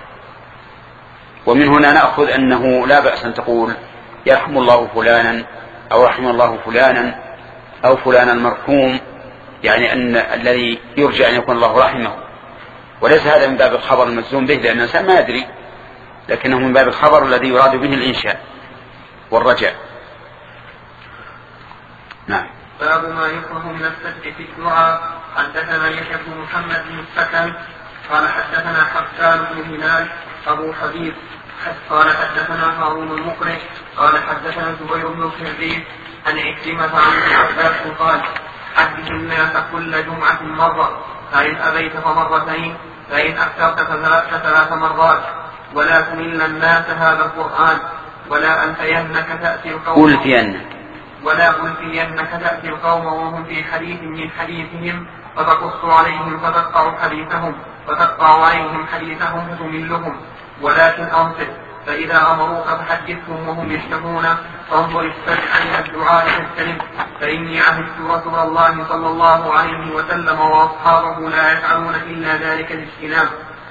ومن هنا نأخذ أنه لا بأس أن تقول يرحم الله فلانا أو رحم الله فلانا أو فلانا المرحوم، يعني أن الذي يرجى أن يكون الله رحمه، وليس هذا من باب الخبر المجزوم به لأن الإنسان ما يدري، لكنه من باب الخبر الذي يراد به الإنشاء والرجاء. نعم. باب ما يكره من السجد في الدعاء. حدثنا يحيى بن محمد بن السكن قال حدثنا حسان بن هلال أبو حبيب قال حدثنا هارون المقرئ قال حدثنا زبير بن الخريج عن عكرمة عن ابن عباس قال حدث الناس كل جمعة مرة فإن أبيت فمرتين فإن أكثرت فثلاث مرات ولا تمل الناس هذا القرآن ولا أنفينك تأتي القوم ألفينك ولا ألفينك تأتي القوم وهم في حديث من حديثهم فتقص عليهم فتقطع حديثهم فتقطع عليهم حديثهم فتملهم ولكن أنصت فإذا أمروك فحدثهم وهم يشتهون فانظر السمع إلى الدعاء تستلم فإني عهدت رسول الله صلى الله عليه وسلم وأصحابه لا يفعلون إلا ذلك الاجتناب.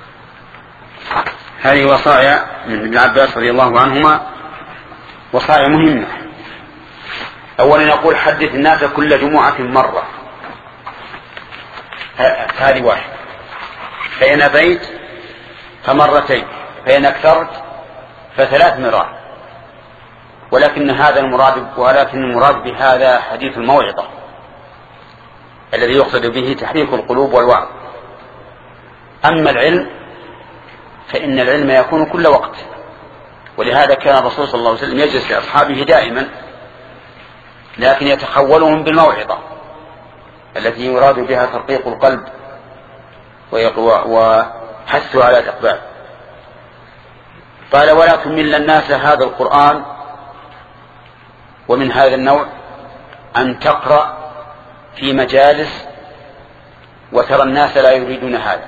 هذه وصايا من ابن عباس رضي الله عنهما وصايا مهمة. أولا يقول حدث الناس كل جمعة مرة، هذه واحد، فإن أبيت فمرتين فإن أكثرت فثلاث مرات. ولكن هذا المراد ولكن المراد بهذا حديث الموعظة الذي يقصد به تحريك القلوب والوعظ. أما العلم فإن العلم يكون كل وقت، ولهذا كان الرسول صلى الله عليه وسلم يجلس لأصحابه دائما لكن يتخولهم بالموعظة التي يراد بها ترقيق القلب وحثه على الإقبال. قال ولا تمل الناس هذا القرآن. ومن هذا النوع أن تقرأ في مجالس وترى الناس لا يريدون هذا،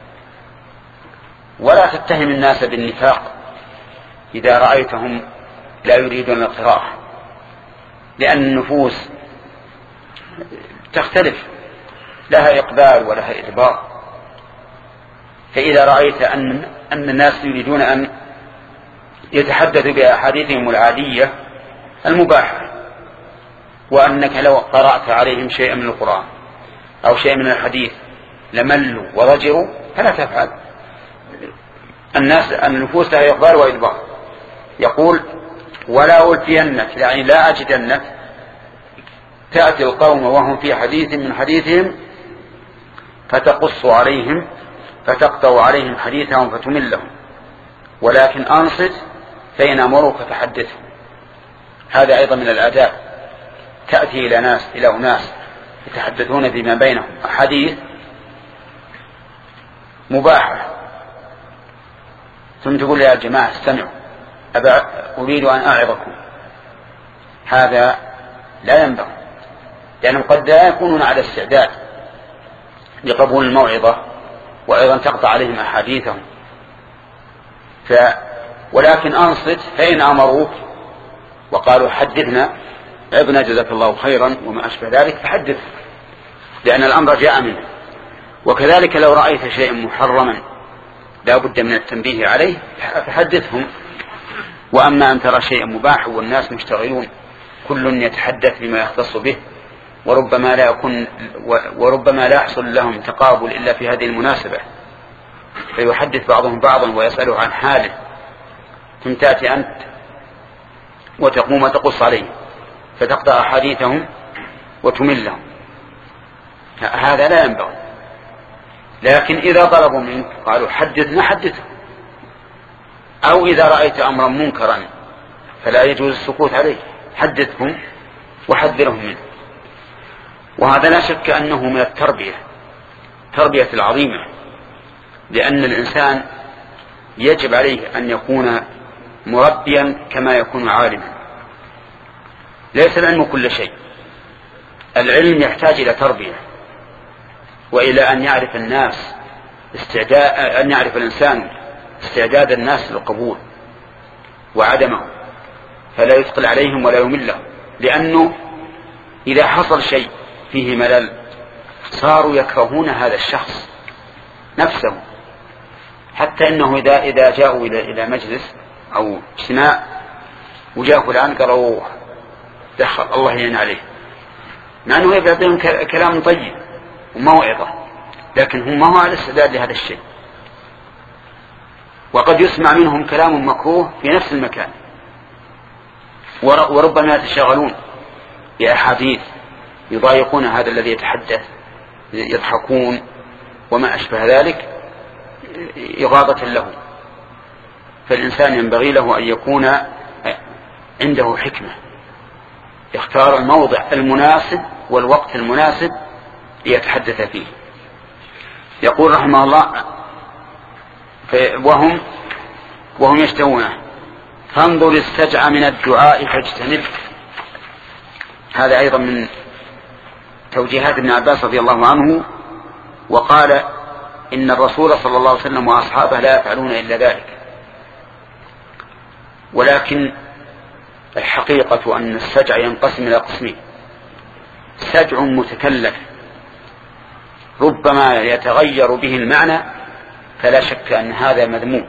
ولا تتهم الناس بالنفاق إذا رأيتهم لا يريدون القراءة، لأن النفوس تختلف، لها إقبال ولها إدبار. فإذا رأيت أن أن الناس يريدون أن يتحدثوا بأحاديثهم العادية المباحة، وأنك لو قرأت عليهم شيئا من القرآن أو شيئا من الحديث لملوا وضجروا فلا تفعل. الناس النفوس لها إقبال وإدبار. يقول ولا ألفينك، يعني لا أجدنك تأتي القوم وهم في حديث من حديثهم فتقص عليهم فتقطع عليهم حديثهم فتملهم، ولكن أنصت فإن أمروك فحدثهم. هذا أيضا من الآداب. تأتي إلى ناس إلى أناس يتحدثون فيما بينهم أحاديث مباحة ثم تقول يا جماعة استمعوا أبا أريد أن أعظكم، هذا لا ينبغي، لأنهم قد لا يكونون على استعداد لقبول الموعظة وأيضا تقطع عليهم أحاديثهم. ف ولكن أنصت فإن أمروك وقالوا حدثنا ابن جزاك الله خيرا وما أشبه ذلك فحدث، لأن الأمر جاء منه. وكذلك لو رأيت شيئا محرما لا بد من التنبيه عليه فحدثهم. وأما أن ترى شيئا مباح والناس مشتغلون كل يتحدث بما يختص به وربما لا يكون وربما لا يحصل لهم تقابل إلا في هذه المناسبة، فيحدث بعضهم بعضا ويسأله عن حاله، ثم تأتي أنت وتقوم وتقص عليه فتقطع حديثهم وتملهم، هذا لا ينبغي. لكن إذا طلبوا منك قالوا حدثنا حدثهم، أو إذا رأيت أمرا منكرا فلا يجوز السكوت عليه، حدثهم وحذرهم منه. وهذا لا شك أنه من التربية تربية العظيمة، لأن الإنسان يجب عليه أن يكون مربيا كما يكون عالما. ليس العلم كل شيء، العلم يحتاج إلى تربية وإلى أن يعرف الناس استعداد أن يعرف الإنسان استعداد الناس للقبول وعدمه، فلا يثقل عليهم ولا يملهم، لأنه إذا حصل شيء فيه ملل صاروا يكرهون هذا الشخص نفسه، حتى إنه إذا إذا جاءوا إلى إلى مجلس أو اجتماع وجاء فلان قالوا دخل الله يعين عليه، مع أنه يعطيهم كلام طيب وموعظة، لكن هم ما هو على استعداد لهذا الشيء. وقد يسمع منهم كلام مكروه في نفس المكان، وربما يتشاغلون بأحاديث يضايقون هذا الذي يتحدث، يضحكون وما أشبه ذلك إغاظة له. فالإنسان ينبغي له أن يكون عنده حكمة، يختار الموضع المناسب والوقت المناسب ليتحدث فيه. يقول رحمه الله وهم وهم يشتهونه فانظر السجع من الدعاء فاجتنب. هذا أيضا من توجيهات ابن عباس رضي الله عنه، وقال إن الرسول صلى الله عليه وسلم وأصحابه لا يفعلون إلا ذلك. ولكن الحقيقة أن السجع ينقسم إلى قسمين: سجع متكلف ربما يتغير به المعنى فلا شك أن هذا مذموم،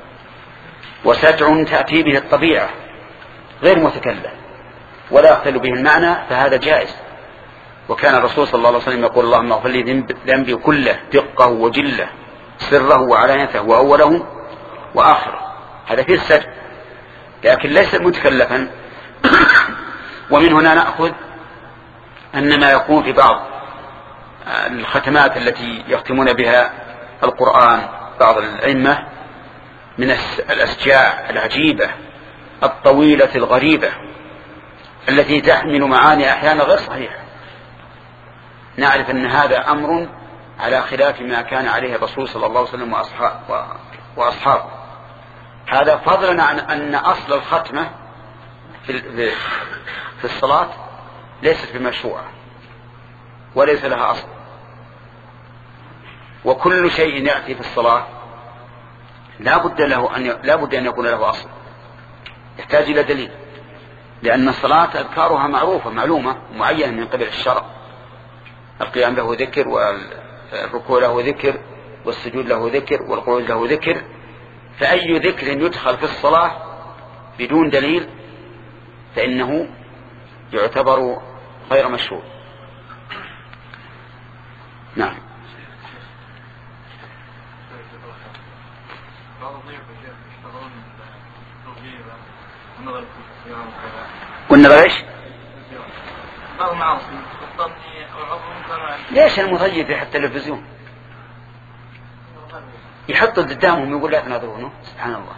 وسجع تأتي به الطبيعة غير متكلف ولا يختل به المعنى فهذا جائز. وكان الرسول صلى الله عليه وسلم يقول اللهم اغفر لي ذنبي كله دقه وجله سره وعلانيته وأوله وآخره، هذا فيه السجع لكن ليس متكلفا. ومن هنا نأخذ أن ما يكون في بعض الختمات التي يختمون بها القرآن بعض الأئمة من الأسجاع العجيبة الطويلة الغريبة التي تحمل معاني أحيانا غير صحيحة، نعرف أن هذا أمر على خلاف ما كان عليه الرسول صلى الله عليه وسلم وأصحابه. هذا فضلا عن أن أصل الختمة في الصلاة ليست بمشروعة وليس لها أصل، وكل شيء يأتي في الصلاة لا بد له أن لا بد أن يكون له أصل، يحتاج إلى دليل، لأن الصلاة أذكارها معروفة معلومة معينة من قبل الشرع، القيام له ذكر والركوع له ذكر والسجود له ذكر والقعود له ذكر، فأي ذكر يدخل في الصلاة بدون دليل فإنه يعتبر غير مشروع. نعم. والنظر ايش؟ ليش المضيف يحط التلفزيون يحط قدامهم يقول لا تناظرونه؟ سبحان الله.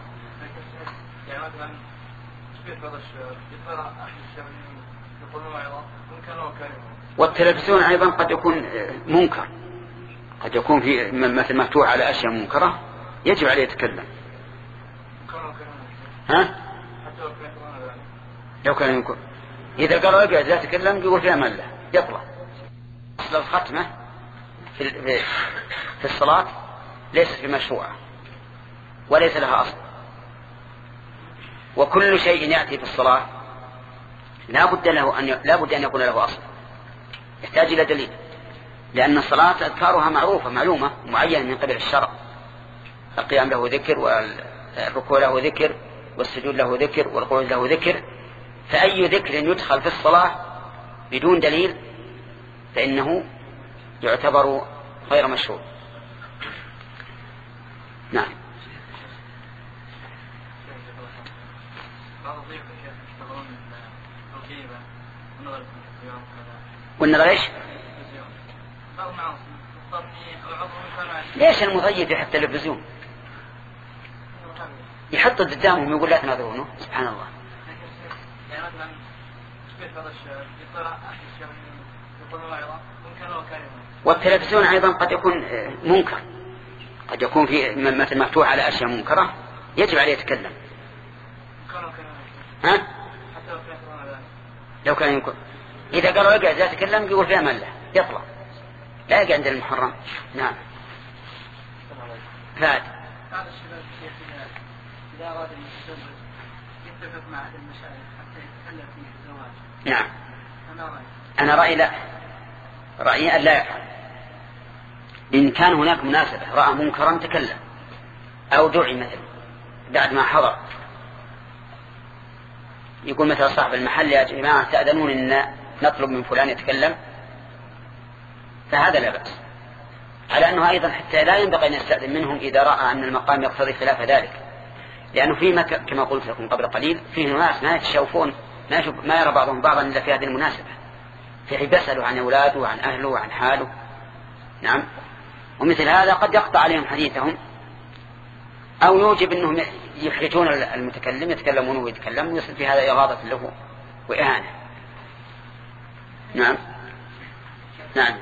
والتلفزيون ايضا قد يكون منكر، قد يكون في مثل مفتوح على اشياء منكره يجب عليه يتكلم. ها؟ لو كان يمكن إذا قالوا يقعد لا يتكلم يقول فيها ملة يطلع. أصل الختمة في, في الصلاة ليست بمشروعة وليس لها أصل، وكل شيء يأتي في الصلاة لا بد له أن لا بد أن يكون له أصل، يحتاج إلى دليل، لأن الصلاة أذكارها معروفة معلومة معينة من قبل الشرع، القيام له ذكر والركوع له ذكر والسجود له ذكر والقعود له ذكر، فأي ذكر يدخل في الصلاة بدون دليل فإنه يعتبر غير مشروع. نعم. والنظر ايش؟ ليش المضيف يحط التلفزيون يحط قدامهم يقول لا تناظرونه؟ سبحان الله. والتلفزيون ايضا قد يكون منكر، قد يكون في مثل مفتوح على اشياء منكره يجب عليه يتكلم. ها؟ لو كان يمكن اذا قالوا يقعد لا يتكلم يقول فيها مله يطلع لا يقعد عند المحرم. نعم. فهد بعض الشباب إذا أراد أن يتزوج يتفق مع أحد المشايخ حتى يتكلم في الزواج. نعم. أنا رأيي أنا رأيي لا، رأيي أن لا يفعل. إن كان هناك مناسبة رأى منكرا تكلم أو دعي مثلا بعد ما حضر يقول مثلا صاحب المحل يا جماعة تأذنون أن نطلب من فلان يتكلم، فهذا لا بأس، على أنه أيضا حتى لا ينبغي أن يستأذن منهم إذا رأى أن المقام يقتضي خلاف ذلك، لأنه فيما كما قلت لكم قبل قليل فيه ناس ما يتشوفون ما, ما يرى بعضهم بعضا إلا في هذه المناسبة، في بيسألوا عن أولاده وعن أهله وعن حاله. نعم. ومثل هذا قد يقطع عليهم حديثهم أو يوجب أنهم يحرجون المتكلم يتكلمون ويتكلمون ويصل في هذا إغاظة له وإهانة. نعم. نعم.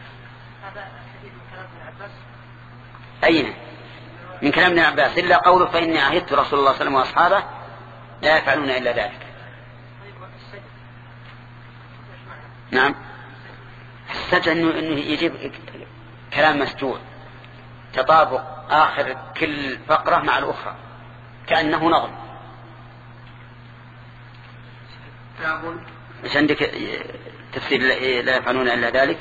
أين من كلام ابن عباس إلا قوله فإني عهدت رسول الله صلى الله عليه وسلم وأصحابه لا يفعلون إلا ذلك. نعم. السجع أنه, إنه يجيب كلام مسجوع تطابق آخر كل فقرة مع الأخرى كأنه نظم. مش عندك تفسير لا يفعلون إلا ذلك؟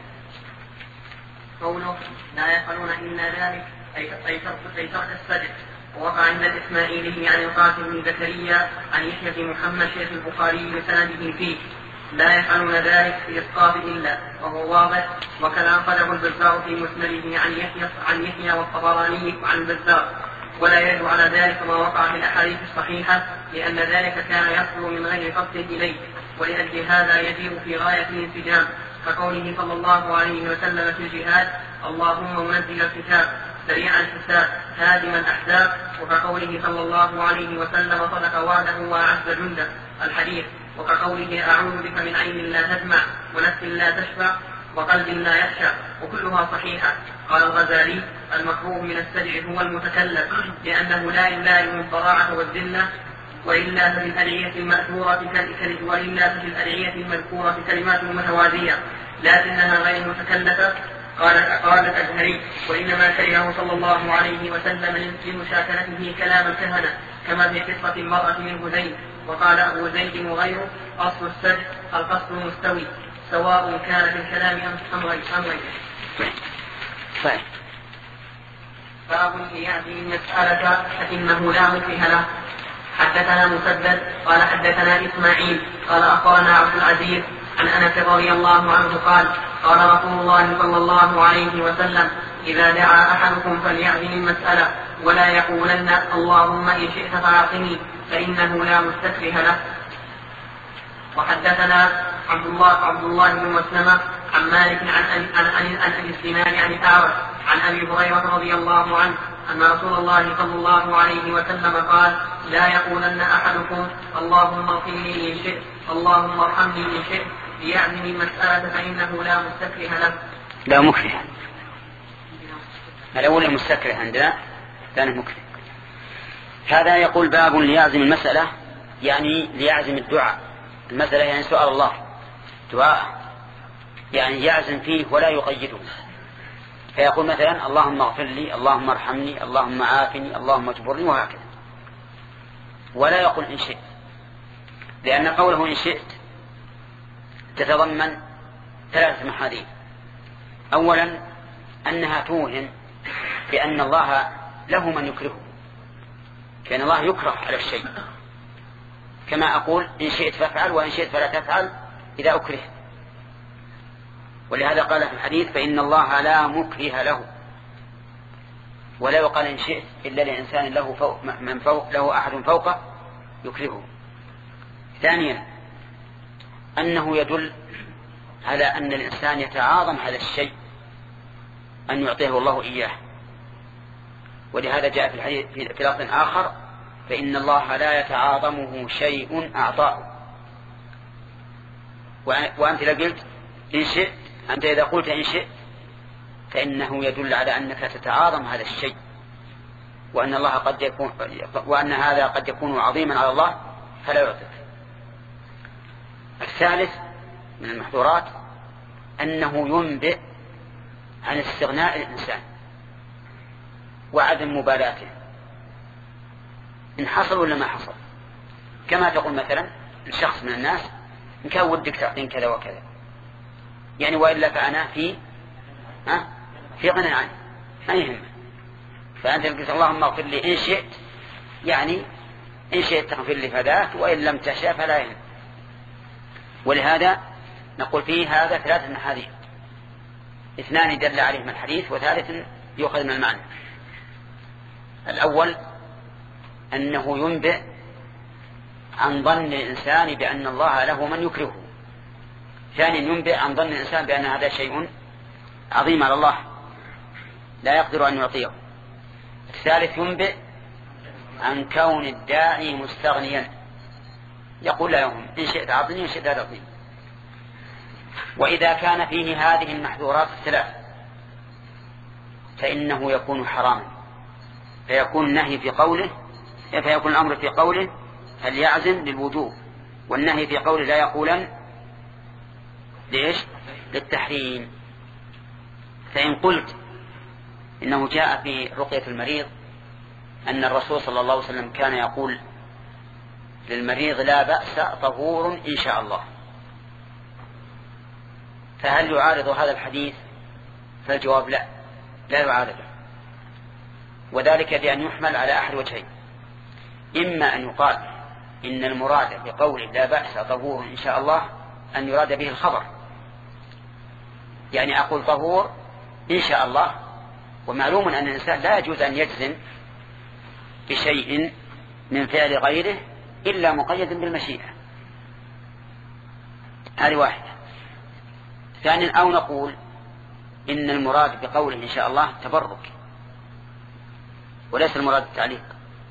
قوله لا يفعلون إلا ذلك أي ترك السجع. ووقع عند الإسماعيلي عن القاسم بن زكريا عن يحيى بن محمد شيخ البخاري بسنده فيه لا يفعلون ذلك في إسقاط إلا وهو واضح. وكذا أخرجه البزار في مسنده عن يحيى عن يحيى والطبراني عن البزار. ولا يجب على ذلك ما وقع في الأحاديث الصحيحة لأن ذلك كان يصل من غير قصد إليه. ولأجل هذا يجب في غاية الانسجام كقوله صلى الله عليه وسلم في الجهاد اللهم منزل الكتاب سريع الحساب هادم الأحزاب. وكقوله صلى الله عليه وسلم صدق وعده وأعز جنده الحديث. وكقوله أعوذ بك من عين لا تدمع ونفس لا تشبع وقلب لا يخشع وكلها صحيحة. قال الغزالي المكروه من السجع هو المتكلم لأنه لا يلائم الضراعة والذلة وإلا في الأدعية المأثورة وإلا في الأدعية المذكورة كلمات متوازية لكنها غير متكلفة. قال قال الأزهري وإنما كرهه صلى الله عليه وسلم لمشاكلته كلام الكهنة كما في قصة المرأة من هذيل. وقال أبو زيد وغيره أصل السجع القصد المستوي سواء كان في الكلام أم غيره. طيب. باب يأتي المسألة فإنه لا مكره له. حدثنا مسدد قال حدثنا إسماعيل قال أخبرنا عبد العزيز عن أنس رضي الله عنه قال قال رسول الله صلى الله عليه وسلم إذا دعا أحدكم فليعزم المسألة ولا يقولن اللهم إن شئت فأعطني فإنه لا مستكره له. وحدثنا عبد الله عبد الله بن مسلمة عن مالك عن عن عن عن أبي السنان عن الأعرج عن أبي هريرة رضي الله عنه أن رسول الله صلى الله عليه وسلم قال لا يقولن أحدكم اللهم اغفر لي إن شئت اللهم ارحمني إن شئت ليعزم المسألة فإنه لا مستكره له. لا مكره. الأول مستكره عندنا ثاني مكره. هذا يقول باب ليعزم المسألة يعني ليعزم الدعاء. المسألة يعني سؤال الله دعاء يعني يعزم فيه ولا يقيده. فيقول مثلا اللهم اغفر لي اللهم ارحمني اللهم عافني اللهم اجبرني وهكذا ولا يقول إن شئت لأن قوله إن شئت تتضمن ثلاث محاذير. أولا أنها توهم بأن الله له من يكرهه كأن الله يكره على الشيء كما أقول إن شئت فافعل وإن شئت فلا تفعل إذا أكره. ولهذا قال في الحديث فإن الله لا مكره له ولا يقال إن شئت إلا لإنسان له فوق من فوق له أحد فوقه يكرهه. ثانيا أنه يدل على أن الإنسان يتعاظم هذا الشيء أن يعطيه الله إياه. ولهذا جاء في الحديث في لفظ آخر فإن الله لا يتعاظمه شيء أعطاه. وأنت لقلت إن شئت أنت إذا قلت إن شئت فإنه يدل على أنك تتعاظم هذا الشيء وأن الله قد يكون وأن هذا قد يكون عظيما على الله فلا يعطيك. الثالث من المحظورات أنه ينبئ عن استغناء الإنسان وعدم مبالاته إن حصل ولا ما حصل. كما تقول مثلا الشخص من الناس إن كان ودك تعطين كذا وكذا يعني وإلا فأنا في ها في غنى عني ما يهم. فأنت تقول اللهم اغفر لي إن شئت يعني إن شئت تغفر لي فذاك وإن لم تشاء فلا يهم. ولهذا نقول فيه هذا ثلاثة محاذير اثنان دل عليهما الحديث وثالث يؤخذ من المعنى. الأول أنه ينبئ عن ظن الإنسان بأن الله له من يكرهه ثانيا ينبئ عن ظن الإنسان بأن هذا شيء عظيم على الله لا يقدر أن يعطيه. الثالث ينبئ عن كون الداعي مستغنيا يقول لا يهم إن شئت أعطني إن شئت لا تعطني. وإذا كان فيه هذه المحظورات الثلاث فإنه يكون حراما، فيكون النهي في قوله فيكون الأمر في قوله فليعزم للوجوب، والنهي في قوله لا يقولن ليش للتحريم. فإن قلت إنه جاء في رقية المريض أن الرسول صلى الله عليه وسلم كان يقول للمريض لا بأس طهور إن شاء الله، فهل يعارض هذا الحديث؟ فالجواب لا لا يعارضه، وذلك بأن يحمل على أحد وجهين. إما أن يقال إن المراد بقول لا بأس طهور إن شاء الله أن يراد به الخبر، يعني أقول طهور إن شاء الله، ومعلوم أن الإنسان لا يجوز أن يجزم بشيء من فعل غيره إلا مقيد بالمشيئة. هذه واحدة. ثانيا أو نقول إن المراد بقوله إن شاء الله تبرك وليس المراد التعليق.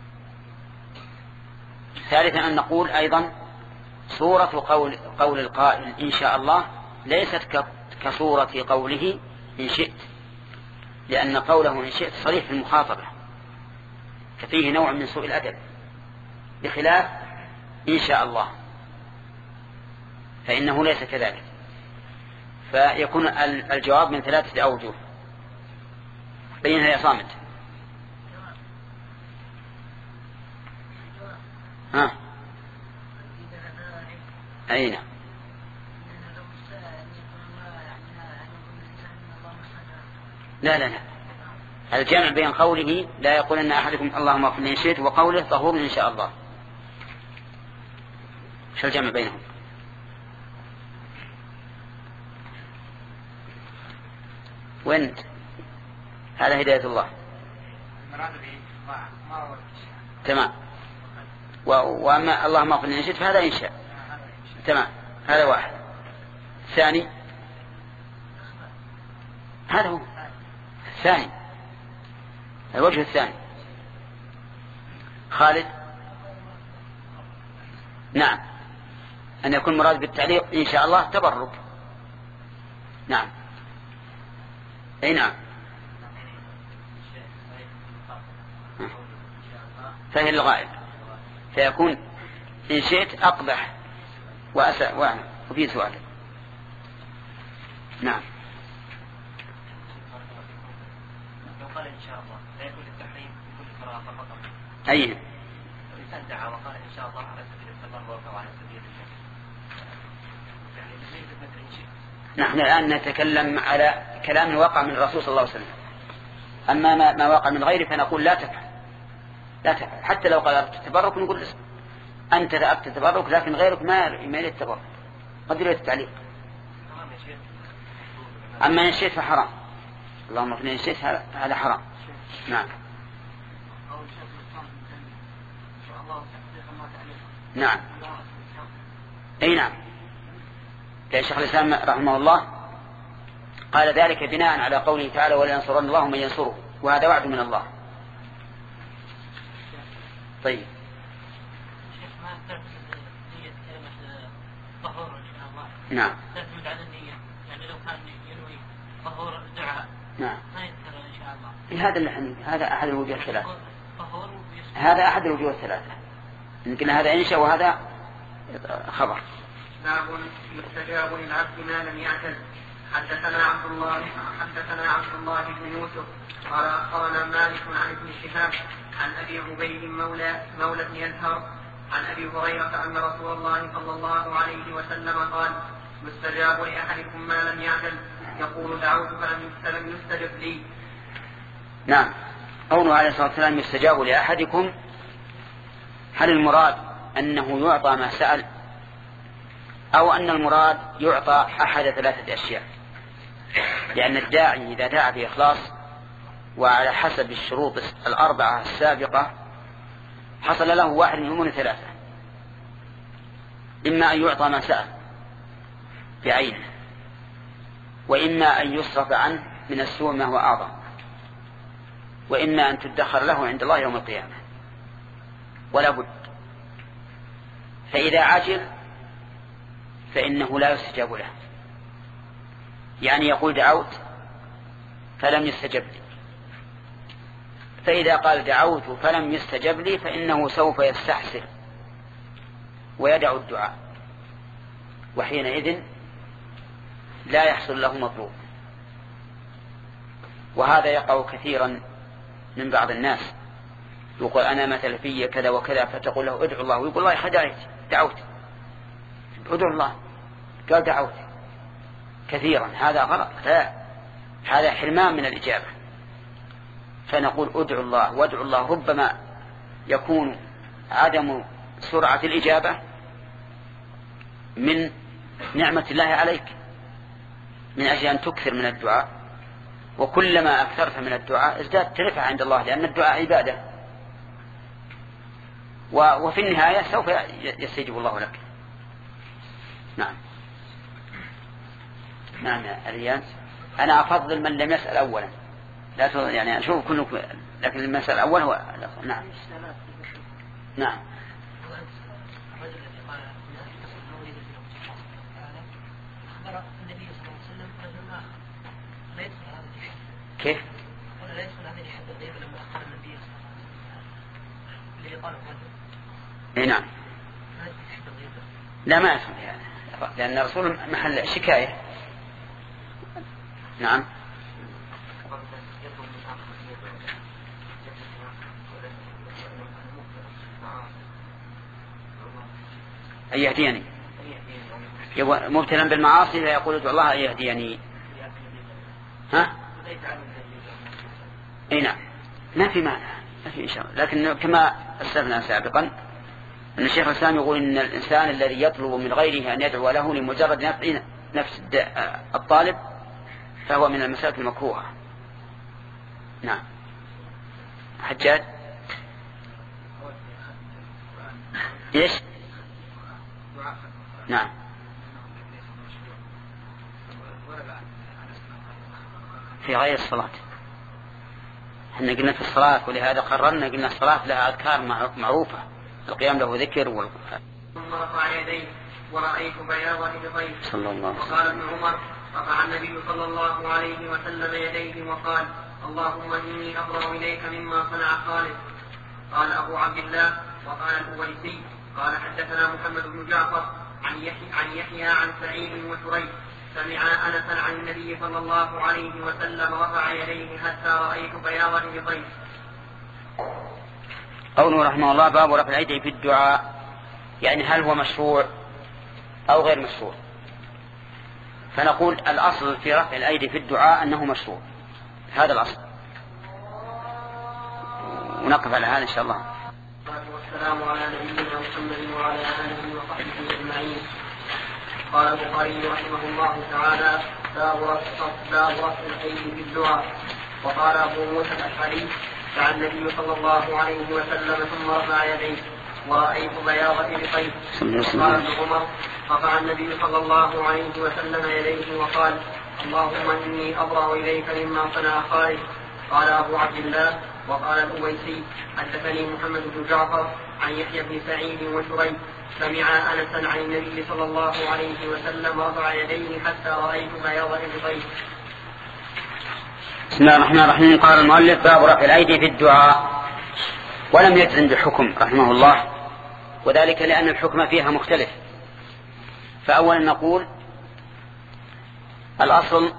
ثالثا أن نقول أيضا صورة قول, قول القائل إن شاء الله ليست كصورة قوله إن شئت، لأن قوله إن شئت صريح في المخاطبة ففيه نوع من سوء الأدب، بخلاف إن شاء الله فإنه ليس كذلك. فيكون الجواب من ثلاثة أوجه. بينها يا صامت. ها أين لا لا لا الجمع بين قوله لا يقول أن أحدكم اللهم اغفر لي إن شئت وقوله طهور إن شاء الله، شو الجمع بينهم؟ وانت هذا هداية الله تمام، وأما اللهم اغفر لي إن شئت فهذا إن شاء تمام. هذا واحد. ثاني هذا هو الثاني الوجه الثاني. خالد نعم أن يكون مراد بالتعليق إن شاء الله تبرك. نعم أي نعم فهي الغائب، فيكون إن شئت أقبح وأسأل وأعلم. وفي سؤال نعم لو قال إن شاء الله فيكون التحريم بكل قراءة فقط. أي الإنسان دعا وقال إن شاء الله على سبيل التبرك أو على سبيل الجهل، يعني ليس مثل إن شئت. نحن الآن نتكلم على كلام وقع من الرسول صلى الله عليه وسلم، أما ما, ما وقع من غيره فنقول لا تفعل لا تفعل. حتى لو قال التبرك نقول أنت ذهبت التبرك لكن غيرك ما يريد التبرك قد يريد التعليق. أما إن شئت فحرام، اللهم اغفر لي إن شئت هذا حرام. نعم نعم أي نعم. كان شيخ الإسلام رحمه الله قال ذلك بناء على قوله تعالى ولينصرن الله من ينصره، وهذا وعد من الله. طيب نعم تعتمد على النية، يعني لو كان ينوي طهور الدعاء نعم ما يذكر إن شاء الله. هذا اللي هذا أحد الوجوه الثلاثة، هذا أحد الوجوه الثلاثة. يمكن هذا إنشاء وهذا خبر. باب يستجاب للعبد ما لم يعتد. حدثنا عبد الله حدثنا عبد الله بن يوسف قال أخبرنا مالك عن ابن شهاب عن أبي عبيد مولى مولى بن يزهر عن أبي هريرة أن رسول الله صلى الله عليه وسلم قال يستجاب لأحدكم ما لم يعتد يقول دعوت فلم يستجب لي. نعم قوله عليه الصلاة والسلام يستجاب لأحدكم، هل المراد أنه يعطى ما سأل أو أن المراد يعطى أحد ثلاثة أشياء؟ لأن الداعي إذا دعا بإخلاص وعلى حسب الشروط الأربعة السابقة حصل له واحد من ثلاثة، إما أن يعطى ما سأل بعينه، وإما أن يصرف عنه من السوء ما هو أعظم، وإما أن تدخر له عند الله يوم القيامة، ولا بد. فإذا عجل فإنه لا يستجاب له، يعني يقول دعوت فلم يستجب لي، فإذا قال دعوت فلم يستجب لي فإنه سوف يستحسر ويدع الدعاء، وحينئذ لا يحصل له مطلوب. وهذا يقع كثيرا من بعض الناس، يقول أنا مثل في كذا وكذا، فتقول له ادعو الله، ويقول الله خدعت دعوت، ادعو الله، قال دعوت كثيرا. هذا غلط، لا، هذا حرمان من الإجابة. فنقول ادعو الله وادعو الله. ربما يكون عدم سرعة الإجابة من نعمة الله عليك، من أجل أن تكثر من الدعاء، وكلما أكثرت من الدعاء ازدادت رفعة عند الله، لأن الدعاء عبادة، وفي النهاية سوف يستجيب الله لك. نعم نعم يا ريان، أنا أفضل من لم يسأل أولا، لا يعني أشوف كلكم، لكن لم يسأل أول هو. نعم نعم كيف؟ نعم لا ما أفهم يعني، لأن الرسول محل شكاية. نعم أن يهديني، مبتلا بالمعاصي فيقول ادعو الله أن يهديني. ها؟ اي نعم ما في معنى، ما في إن شاء الله. لكن كما أسلفنا سابقا أن الشيخ الإسلام يقول إن الإنسان الذي يطلب من غيره أن يدعو له لمجرد نفع نفس الطالب فهو من المسائل المكروهة. نعم حجاج ايش؟ نعم في غير الصلاة. احنا قلنا في الصلاة، ولهذا قررنا قلنا الصلاة لها أذكار معروفة، القيام له ذكر وال... ثم رفع يديه ورأيت بياض إبطيه صلى الله عليه وسلم. وقال ابن عمر رفع النبي صلى الله عليه وسلم يديه وقال اللهم إني أبرأ إليك مما صنع خالد. قال أبو عبد الله وقال الأويسي قال حدثنا محمد بن جعفر عن يحيى عن يحيى عن سعيد وشريح سمع أنسا عن النبي صلى الله عليه وسلم رفع يديه حتى رأيت بياض إبطيه. قوله رحمه الله باب رفع الأيدي في الدعاء، يعني هل هو مشروع أو غير مشروع؟ فنقول الأصل في رفع الأيدي في الدعاء أنه مشروع، هذا الأصل، ونقف على هذا إن شاء الله. والسلام على نبينا محمد وعلى آله وصحبه أجمعين. قال البخاري رحمه الله تعالى باب رفع الأيدي في الدعاء. وقال أبو موسى الأشعري دعا النبي صلى الله عليه وسلم ثم رفع يديه ورأيت بياض إبطيه. وقال ابن عمر رفع النبي صلى الله عليه وسلم يديه وقال اللهم إني أبرأ إليك مما صنع خالد. قال أبو عبد الله وقال الأويسي حدثني محمد بن جعفر عن يحيى بن سعيد وشريح سمع أنسا عن النبي صلى الله عليه وسلم رفع يديه حتى رأيت بياض إبطيه. بسم الله الرحمن الرحيم. قال المؤلف باب رفع الأيدي في الدعاء، ولم يجزم بحكم رحمه الله، وذلك لأن الحكم فيها مختلف. فأولا نقول الأصل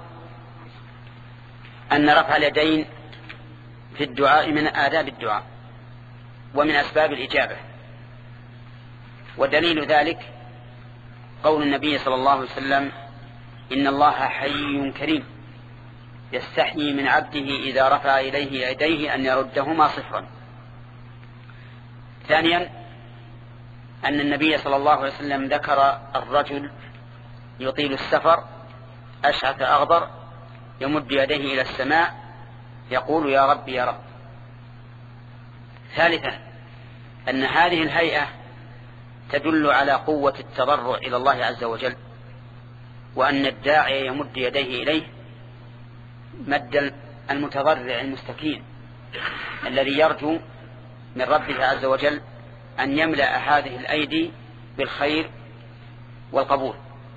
أن رفع اليدين في الدعاء من آداب الدعاء ومن أسباب الإجابة، ودليل ذلك قول النبي صلى الله عليه وسلم إن الله حي كريم يستحيي من عبده إذا رفع إليه يديه أن يردهما صفرا. ثانيا أن النبي صلى الله عليه وسلم ذكر الرجل يطيل السفر أشعث أغبر يمد يديه إلى السماء يقول يا رب يا رب. ثالثا أن هذه الهيئة تدل على قوة التضرع إلى الله عز وجل، وأن الداعي يمد يديه إليه مد المتضرع المستكين الذي يرجو من ربه عز وجل أن يملأ هذه الأيدي بالخير والقبول.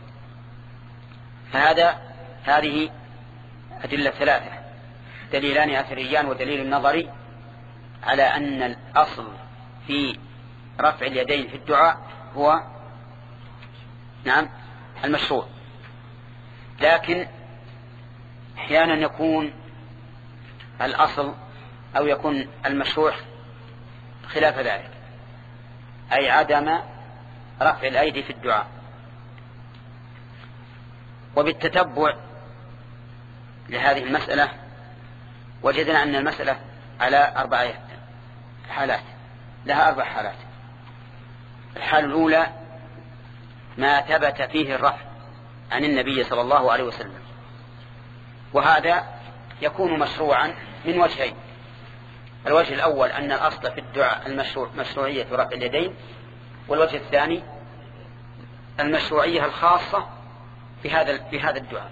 فهذا هذه أدلة ثلاثة، دليلان أثريان ودليل نظري على أن الأصل في رفع اليدين في الدعاء هو نعم المشروع، لكن أحيانا يكون الأصل أو يكون المشروع خلاف ذلك، أي عدم رفع الأيدي في الدعاء. وبالتتبع لهذه المسألة وجدنا أن المسألة على أربع حالات، لها أربع حالات. الحالة الأولى ما ثبت فيه الرفع عن النبي صلى الله عليه وسلم، وهذا يكون مشروعا من وجهين. الوجه الأول أن الأصل في الدعاء المشروع مشروعية رفع اليدين، والوجه الثاني المشروعية الخاصة بهذا بهذا الدعاء،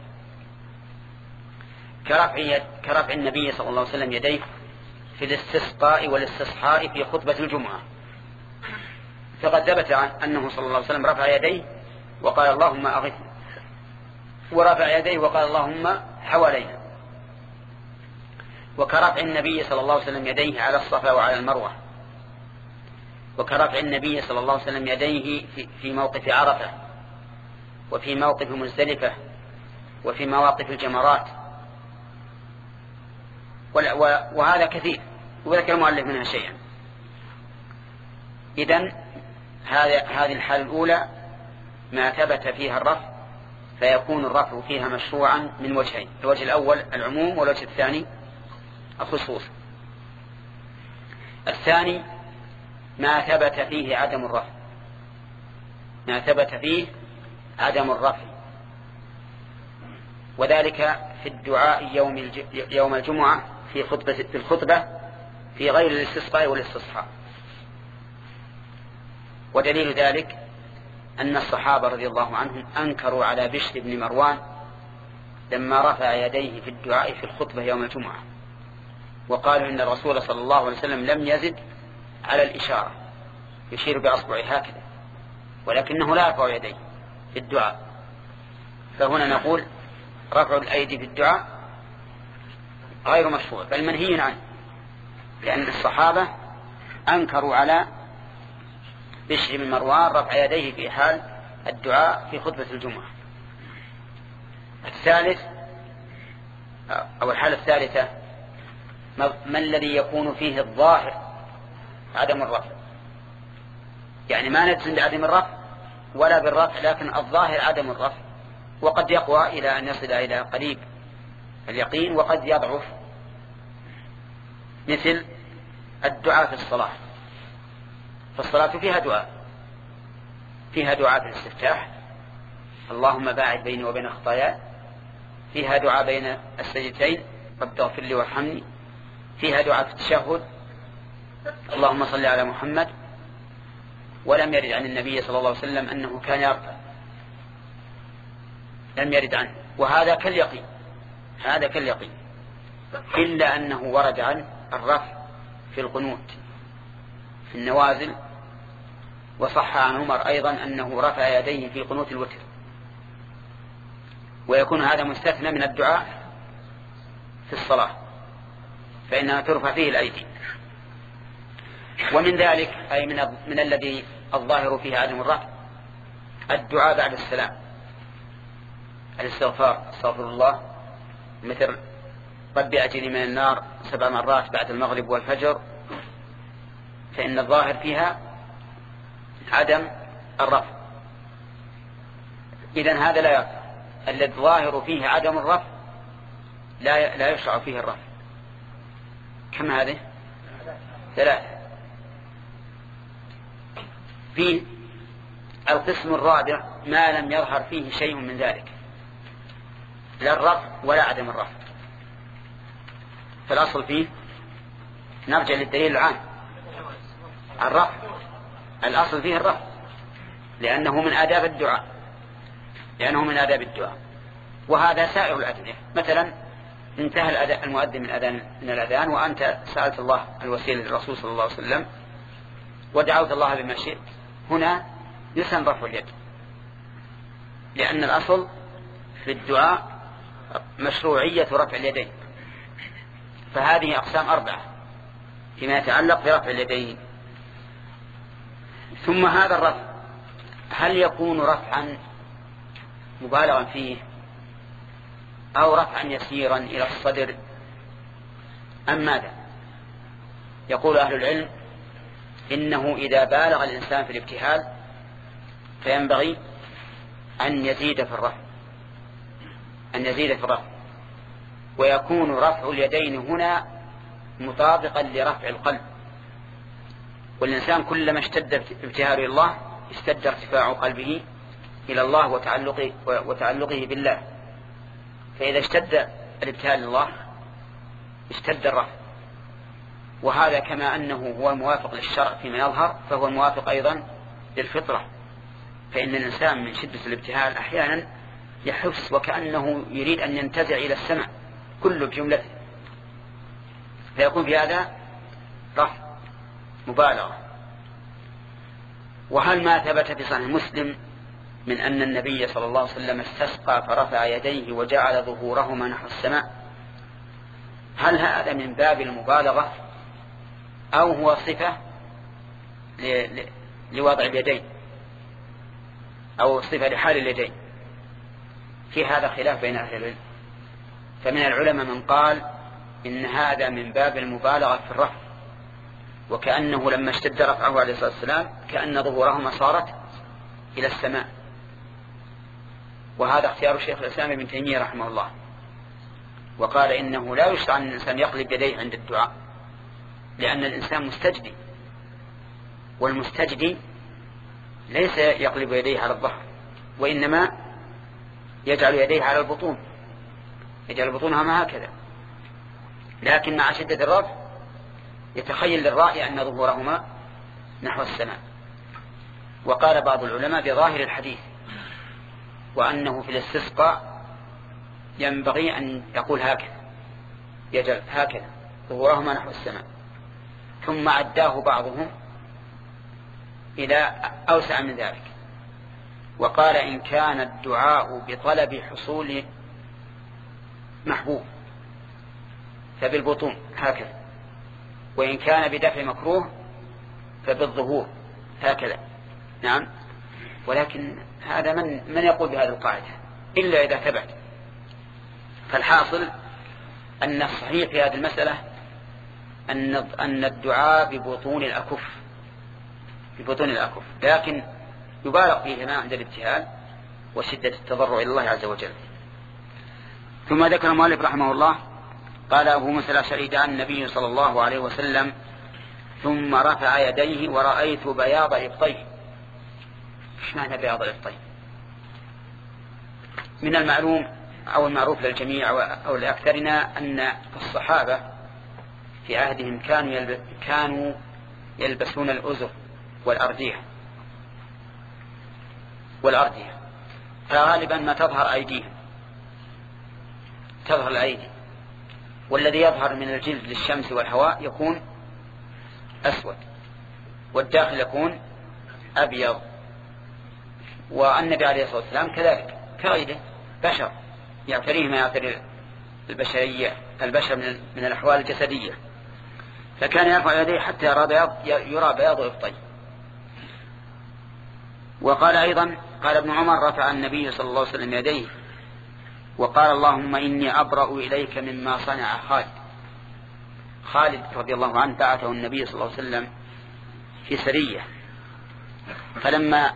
كرفع كرفع النبي صلى الله عليه وسلم يديه في الاستسقاء والاستصحاء في خطبة الجمعة، فقد ثبت أنه صلى الله عليه وسلم رفع يديه وقال اللهم أغثنا، ورفع يديه وقال اللهم حوالينا. وكرفع النبي صلى الله عليه وسلم يديه على الصفا وعلى المروة، وكرفع النبي صلى الله عليه وسلم يديه في موقف عرفة وفي موقف مزدلفة وفي مواقف الجمرات، وهذا كثير وذكر المؤلف منها شيئا. إذن هذه الحالة الأولى ما ثبت فيها الرفع، فيكون الرفع فيها مشروعا من وجهين، الوجه الأول العموم والوجه الثاني الخصوص. الثاني ما ثبت فيه عدم الرفع، ما ثبت فيه عدم الرفع، وذلك في الدعاء يوم يوم الجمعة في خطبة في الخطبة في غير الاستسقاء والاستصحاء. ودليل ذلك أن الصحابة رضي الله عنهم أنكروا على بشر بن مروان لما رفع يديه في الدعاء في الخطبة يوم الجمعة، وقالوا إن الرسول صلى الله عليه وسلم لم يزد على الإشارة، يشير بأصبعه هكذا، ولكنه لا يرفع يديه في الدعاء. فهنا نقول رفع الأيدي في الدعاء غير مشروع بل منهي عنه، لأن الصحابة أنكروا على بشر بن مروان رفع يديه في حال الدعاء في خطبة الجمعة. الثالث أو الحالة الثالثة ما الذي يكون فيه الظاهر عدم الرفع، يعني ما نجزم بعدم الرفع ولا بالرفع، لكن الظاهر عدم الرفع، وقد يقوى إلى أن يصل إلى قريب اليقين وقد يضعف، مثل الدعاء في الصلاة. فالصلاة فيها دعاء، فيها دعاء في الاستفتاح اللهم باعد بيني وبين خطاياي، فيها دعاء بين السجدتين رب اغفر لي وارحمني، فيها دعاء في التشهد اللهم صل على محمد. ولم يرد عن النبي صلى الله عليه وسلم أنه كان يرفع، لم يرد عنه، وهذا كاليقين، هذا كاليقين، إلا أنه ورد عن الرفع في القنوت في النوازل، وصح عن عمر أيضا أنه رفع يديه في قنوت الوتر، ويكون هذا مستثنى من الدعاء في الصلاة فإنها ترفع فيه الأيدي. ومن ذلك أي من, من الذي الظاهر فيه عدم الرفع الدعاء بعد السلام، الاستغفار، استغفر الله، مثل رب أجرني من النار سبع مرات بعد المغرب والفجر، فإن الظاهر فيها عدم الرفع. إذن هذا لا يرفع، الذي الظاهر فيه عدم الرفع لا لا يشرع فيه الرفع. كم هذه؟ ثلاثة. في القسم الرابع ما لم يظهر فيه شيء من ذلك، لا الرفع ولا عدم الرفع، فالأصل فيه نرجع للدليل العام الرفع، الأصل فيه الرفع لأنه من آداب الدعاء. لأنه من آداب الدعاء. وهذا سائر الأدعية. مثلا انتهى المؤذن من أذان من الأذان وأنت سألت الله الوسيلة للرسول صلى الله عليه وسلم ودعوت الله بما شئت، هنا يسن رفع اليد، لأن الأصل في الدعاء مشروعية رفع اليدين. فهذه أقسام أربعة فيما يتعلق برفع اليدين. ثم هذا الرفع هل يكون رفعا مبالغا فيه أو رفعا يسيرا إلى الصدر أم ماذا؟ يقول أهل العلم إنه إذا بالغ الإنسان في الابتهال فينبغي أن يزيد في الرفع أن يزيد في الرفع ويكون رفع اليدين هنا مطابقا لرفع القلب. والإنسان كلما اشتد ابتهاله إلى الله اشتد ارتفاع قلبه إلى الله وتعلقه, وتعلقه بالله. فإذا اشتد الابتهال لله اشتد الرفع. وهذا كما أنه هو الموافق للشرع فيما يظهر فهو الموافق أيضا للفطرة. فإن الإنسان من شدة الابتهال أحيانا يحس وكأنه يريد أن ينتزع إلى السماء كله بجملته، فيكون في هذا رفع مبالغة. وهل ما ثبت في صحيح مسلم من أن النبي صلى الله عليه وسلم استسقى فرفع يديه وجعل ظهورهما نحو السماء، هل هذا من باب المبالغة أو هو صفة لوضع اليدين أو صفة لحال اليدين؟ في هذا خلاف بين أهل العلم. فمن العلماء من قال إن هذا من باب المبالغة في الرفع، وكأنه لما اشتد رفعه عليه الصلاة والسلام كأن ظهورهما صارت إلى السماء. وهذا اختيار الشيخ الإسلام ابن تيمية رحمه الله، وقال إنه لا يشرع أن الإنسان يقلب يديه عند الدعاء، لأن الإنسان مستجدي، والمستجدي ليس يقلب يديه على الظهر وإنما يجعل يديه على البطون، يجعل بطونها هكذا، لكن مع شدة الرفع يتخيل للرأي أن ظهورهما نحو السماء. وقال بعض العلماء بظاهر الحديث وأنه في الاستسقاء ينبغي أن يقول هكذا، يجعل هكذا ظهورهما نحو السماء. ثم عداه بعضهم إلى أوسع من ذلك، وقال إن كان الدعاء بطلب حصول محبوب فبالبطون هكذا، وإن كان بدفع مكروه فبالظهور هكذا. نعم، ولكن هذا من من يقول بهذه القاعدة إلا إذا ثبت. فالحاصل أن الصحيح في هذه المسألة أن أن الدعاء ببطون الأكف ببطون الأكف، لكن يبالغ فيهما عند الابتهال وشدة التضرع إلى الله عز وجل. ثم ذكر المؤلف رحمه الله قال أبو موسى الأشعري دعا النبي صلى الله عليه وسلم ثم رفع يديه ورأيت بياض إبطيه. ايش معنى بياض إبطيه؟ من المعلوم أو المعروف للجميع أو لأكثرنا أن الصحابة في عهدهم كانوا كانوا يلبسون الأزر والأردية والأردية فغالبا ما تظهر أيديهم تظهر الأيدي، والذي يظهر من الجلد للشمس والهواء يكون أسود والداخل يكون أبيض. والنبي عليه الصلاة والسلام كذلك كغيره بشر يعتريه ما يعتري البشرية البشر من الأحوال الجسدية، فكان يرفع يديه حتى يرى بياض يرى بياض إبطيه. وقال أيضا قال ابن عمر رفع النبي صلى الله عليه وسلم يديه وقال اللهم إني أبرأ إليك مما صنع خالد. خالد رضي الله عنه بعثه النبي صلى الله عليه وسلم في سرية، فلما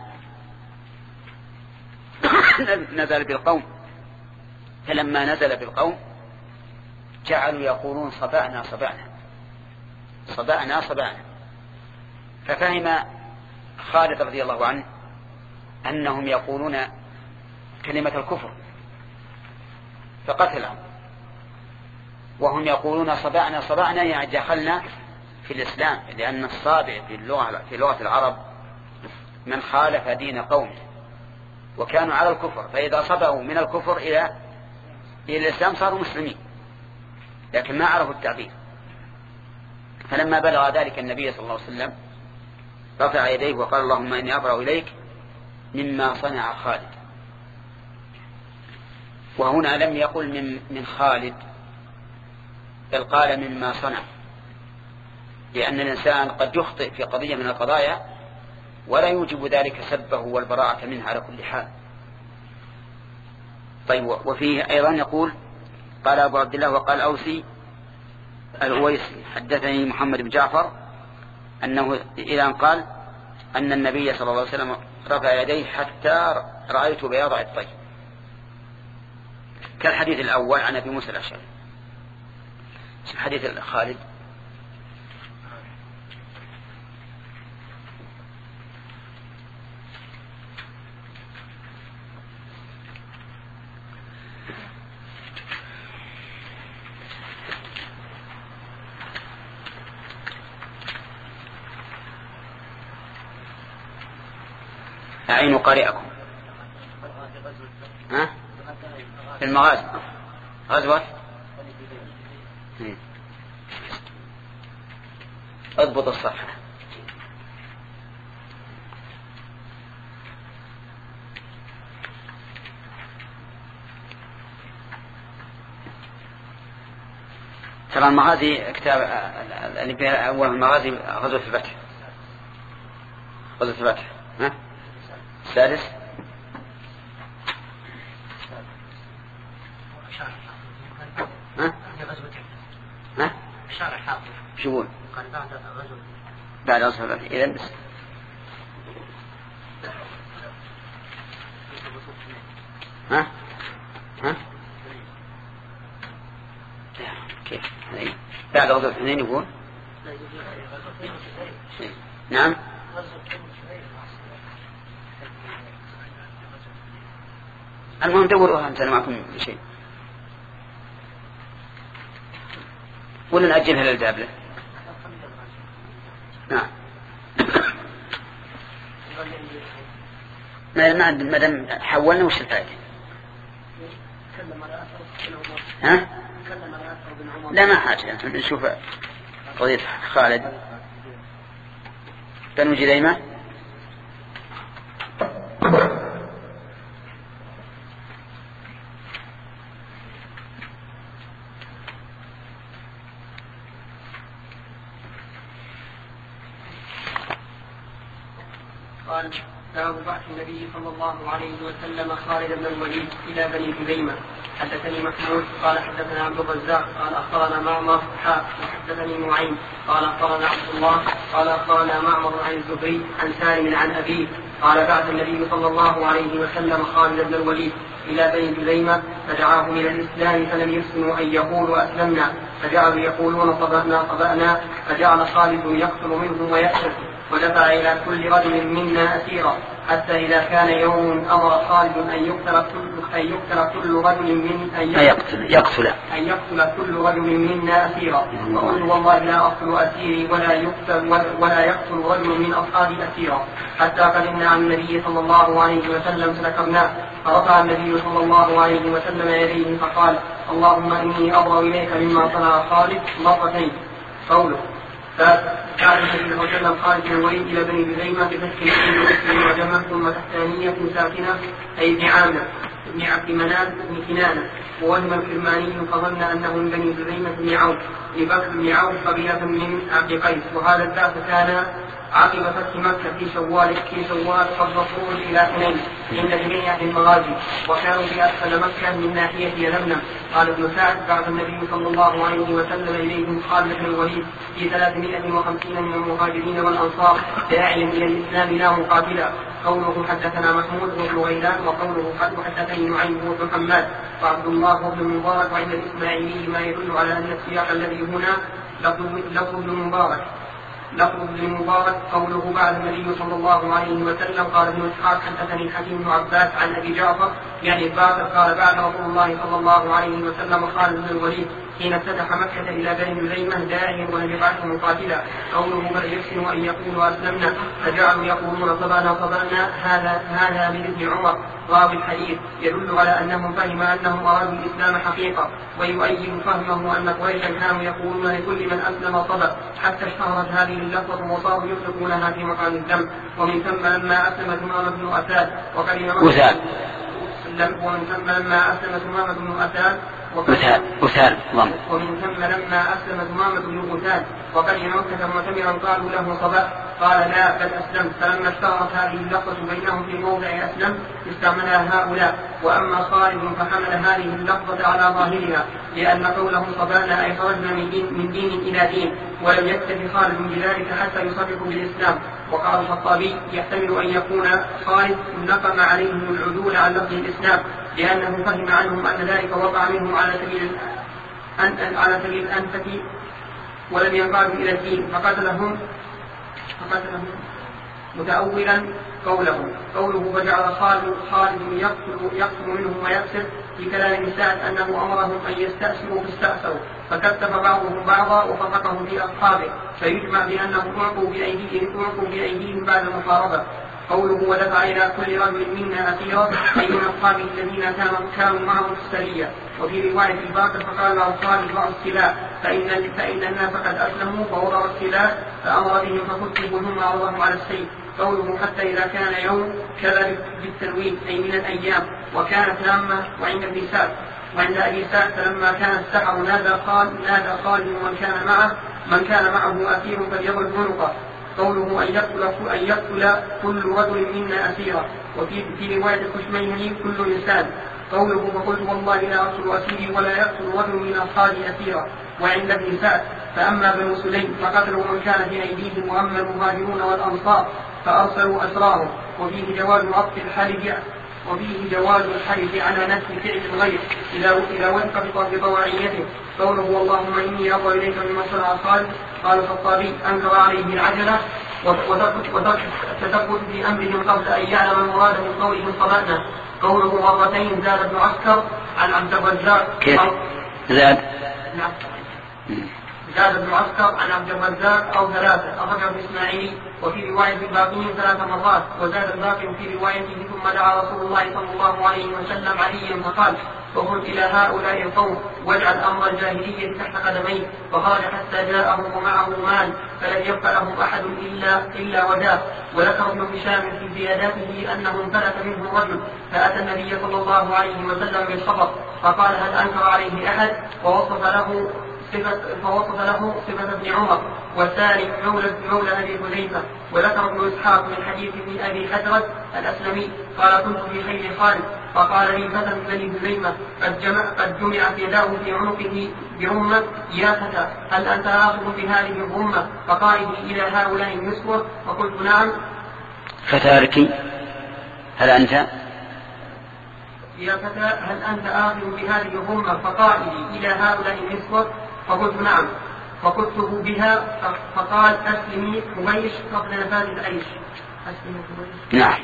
نزل بالقوم فلما نزل بالقوم جعلوا يقولون صبعنا صبعنا صبعنا صبعنا، ففهم خالد رضي الله عنه أنهم يقولون كلمة الكفر فقتلهم، وهم يقولون صبعنا صبعنا يعني دخلنا في الإسلام، لأن الصابع في اللغة في لغة العرب من خالف دين قومه، وكانوا على الكفر، فإذا صبوا من الكفر إلى إلى الإسلام صاروا مسلمين، لكن ما عرفوا التعبير. فلما بلغ ذلك النبي صلى الله عليه وسلم رفع يديه وقال اللهم إني أبرأ إليك مما صنع خالد. وهنا لم يقل من, من خالد، بل قال مما صنع، لأن الإنسان قد يخطئ في قضية من القضايا ولا يوجب ذلك سبه والبراءة منه على كل حال. طيب، وفيه أيضا يقول قال أبو عبد الله وقال أوسي الأويسي حدثني محمد بن جعفر أنه إلى أن قال أن النبي صلى الله عليه وسلم رفع يديه حتى رأيت بياض عطيه، كالحديث الأول عن أبي موسى الأشعري. حديث خالد أعين قارئكم ها في المغازي غزوة اضبط الصفحة. ترى المغازي كتاب اللي فيها أول المغازي غزوة الفتح، غزوة الفتح ها السادس ها ها شو يقول بعد غزوة الفتح؟ إذا بس ها ها كيف بعد غزوة الاثنين يقول نعم المهم دوروها أنت معكم شيء ولا نأجلها للجابلة. نعم ما ما دام حولنا وش الفائدة؟ ها؟ لا ما حاجة، نشوف قضية خالد بنو جذيمة. قال باب بعث النبي صلى الله عليه وسلم خالد بن الوليد الى بني جذيمة. حدثني محمود قال حدثنا عبد الرزاق قال اخبرنا معمر حاء وحدثني نعيم قال اخبرنا عبد الله قال اخبرنا معمر عن الزبري عن سالم عن ابيه قال بعث النبي صلى الله عليه وسلم خالد بن الوليد الى بني جذيمة فدعاهم الى الاسلام فلم يحسنوا ان يقولوا اسلمنا، فجعلوا يقولون طبأنا طبأنا، فجعل خالد يقتل منهم ويحسن، ودفع إلى كل رجل منا أسيرا، حتى إذا كان يوم أمر خالد أن يقتل كل أن يقتل كل رجل من أن يقتل يقتل أن يقتل كل رجل منا أسيرا، وقلت والله لا أقتل أسيري ولا يقتل ولا يقتل رجل من أصحابي أسيرا، حتى قدمنا عن النبي صلى الله عليه وسلم فذكرناه، فرفع النبي صلى الله عليه وسلم يديه فقال اللهم إني أبرأ إليك مما صنع خالد مرتين. قوله فكان النبي صلى الله عليه وسلم خالد بن الوليد الى بني جذيمة بفتح العين واسم وجمع ثم تحتانية ساكنة اي ابن عامر بن عبد مناف بن كنانة، ووهم الكرماني فظن انه من بني جذيمة بن عوف لبكر بن عوف قبيلة من عبد قيس، وهذا البعث كان عقب فتح مكة في شوال في شوال فالرسول إلى حنين عند جميع أهل المغازي، وكانوا في أسفل مكة من ناحية يلملم. قال ابن سعد بعث النبي صلى الله عليه وسلم إليهم خالد بن الوليد في ثلاثمائة وخمسين من المهاجرين والأنصار داعيا إلى الإسلام لا مقاتلا. قوله حدثنا محمود بن غيلان وقوله حدثني نعيم بن محمد وعبد الله بن المبارك، وعند الإسماعيلي ما يدل على أن السياق الذي هنا لفظ ابن مبارك لفظ ابن مبارك. قوله بعد النبي صلى الله عليه وسلم قال ابن اسحاق حدثني حكيم بن عباس عن ابي جعفر يعني الباقر قال بعد رسول الله صلى الله عليه وسلم خالد بن الوليد حين افتتح مكة إلى بني مزيمة داعيا ولم يبعثه مقاتلا. قوله بل يحسن أن يقولوا أسلمنا فجعلوا يقولون صبانا صبانا هذا هذا من ابن عمر راوي الحديث يدل على أنهم فهم أنهم أرادوا الإسلام حقيقة، ويؤيد فهمه أن قريشا كانوا يقولون لكل من أسلم صبا حتى اشتهرت هذه اللفظة وصاروا يطلقونها في مقام الذم. ومن ثم لما أسلم ثمامة بن أساد وكلمة ومن ثم لما أسلم ثمامة بن أساد أثال ومن ثم لما أسلم ثمامة بن أساد وقدم مكة معتمرا قالوا له صبا قال لا بل أسلمت. فلما اشتهرت هذه اللفظة بينهم في موضع أسلم استعملها هؤلاء. وأما خالد فحمل هذه اللفظة على ظاهرها لأن قولهم صبانا أي خرجنا من دين, من دين إلى دين، ولم يكتف خالد بذلك حتى يصرح بالإسلام. وقال الخطابي يحتمل أن يكون خالد نقم عليهم العدول عن لفظ الإسلام لأنه فهم عنهم أن ذلك وقع منهم على سبيل على سبيل الأنفة ولم ينقادوا إلى الدين فقتلهم فقتلهم متأولا قوله قوله فجعل خالد خالد يقتل يقتل منهم ويقتل في كلام سعد أنه أمرهم أن يستأسروا فاستأسروا فكتف بعضهم بعضا وفرقهم في أصحابه، فيجمع بأنهم أعطوا بأيديهم أعطوا بأيديهم بعد المحاربة. قوله ودفع إلى كل رجل منا أسيرا أي من أصحابه الذين كانوا معه في السرية. وفي رواية الباقر فقال له خالد ضعوا السلاح فإن, فإن الناس قد أسلموا فوضعوا السلاح فأمر بهم فكتبوا ثم عرضهم على السيف. قوله حتى إذا كان يوم كذا بالتنوين أي من الأيام وكانت تامة. وعند ابن سعد وعند أبي سعد فلما كان السحر نادى قال نادى خالد من كان معه من كان معه أسير فليضرب عنقه. قوله أن يقتل أن يقتل كل رجل منا أسيرا. وفي في رواية الخشميني كل إنسان. قوله فقلت والله لا أقتل أسيري ولا يقتل رجل من أصحابي أسيرا. وعند ابن سعد فأما بنو سليم فقتلوا من كان في أيديهم وأما المهاجرون والأنصار فأرسلوا أسرارهم. وفيه جواز عطف الحلف وفيه جواز الحلف على نفس فعل الغير إذا وانقبض بطواعيته. قوله اللهم إني أرضى إليك مما صنع خالد. قال الخطابي أنكر عليه العجلة وترك التثبت في أمرهم قبل أن يعلم المراد من قوله صبأنا. قوله مرتين زاد ابن عسكر عن عبد الرزاق كيف زاد؟ نعم زاد ابن عسكر عن عبد الرزاق أو ثلاثة أخرجه الإسماعيلي. وفي رواية الباقين ثلاث مرات. وزاد الباقي في روايته ثم دعا رسول الله صلى الله عليه وسلم عليا فقال وخذ إلى هؤلاء القوم واجعل أمر الجاهلية تحت قدميه. فخرج حتى جاءه ومعه مال فلم يبق لهم أحد إلا, إلا وداه. وذكر ابن هشام في زياداته أنه انفلت منه رجل فأتى النبي صلى الله عليه وسلم بالخبر فقال هل أنكر عليه أحد ووصف له فوصف له صفة ابن عمر. والثاني مولى مولى أبي حذيفة. وذكر ابن إسحاق من حديث ابن أبي حجرة الأسلمي قال كنت في خير خالد فقال لي فتى من بني هذيمة قد جمع قد جمعت يداه في عنقه برمة يا فتى هل أنت آخذ بهذه الرمة فقائد إلى هؤلاء النسوة؟ فقلت نعم. فتارك هل أنت يا فتى هل أنت آخذ بهذه الرمة فقائدي إلى هؤلاء النسوة؟ فقلت نعم. فقلته بها فقال أسلمي حبيش قبل نفاذ العيش. أسلمي حبيش. نعم.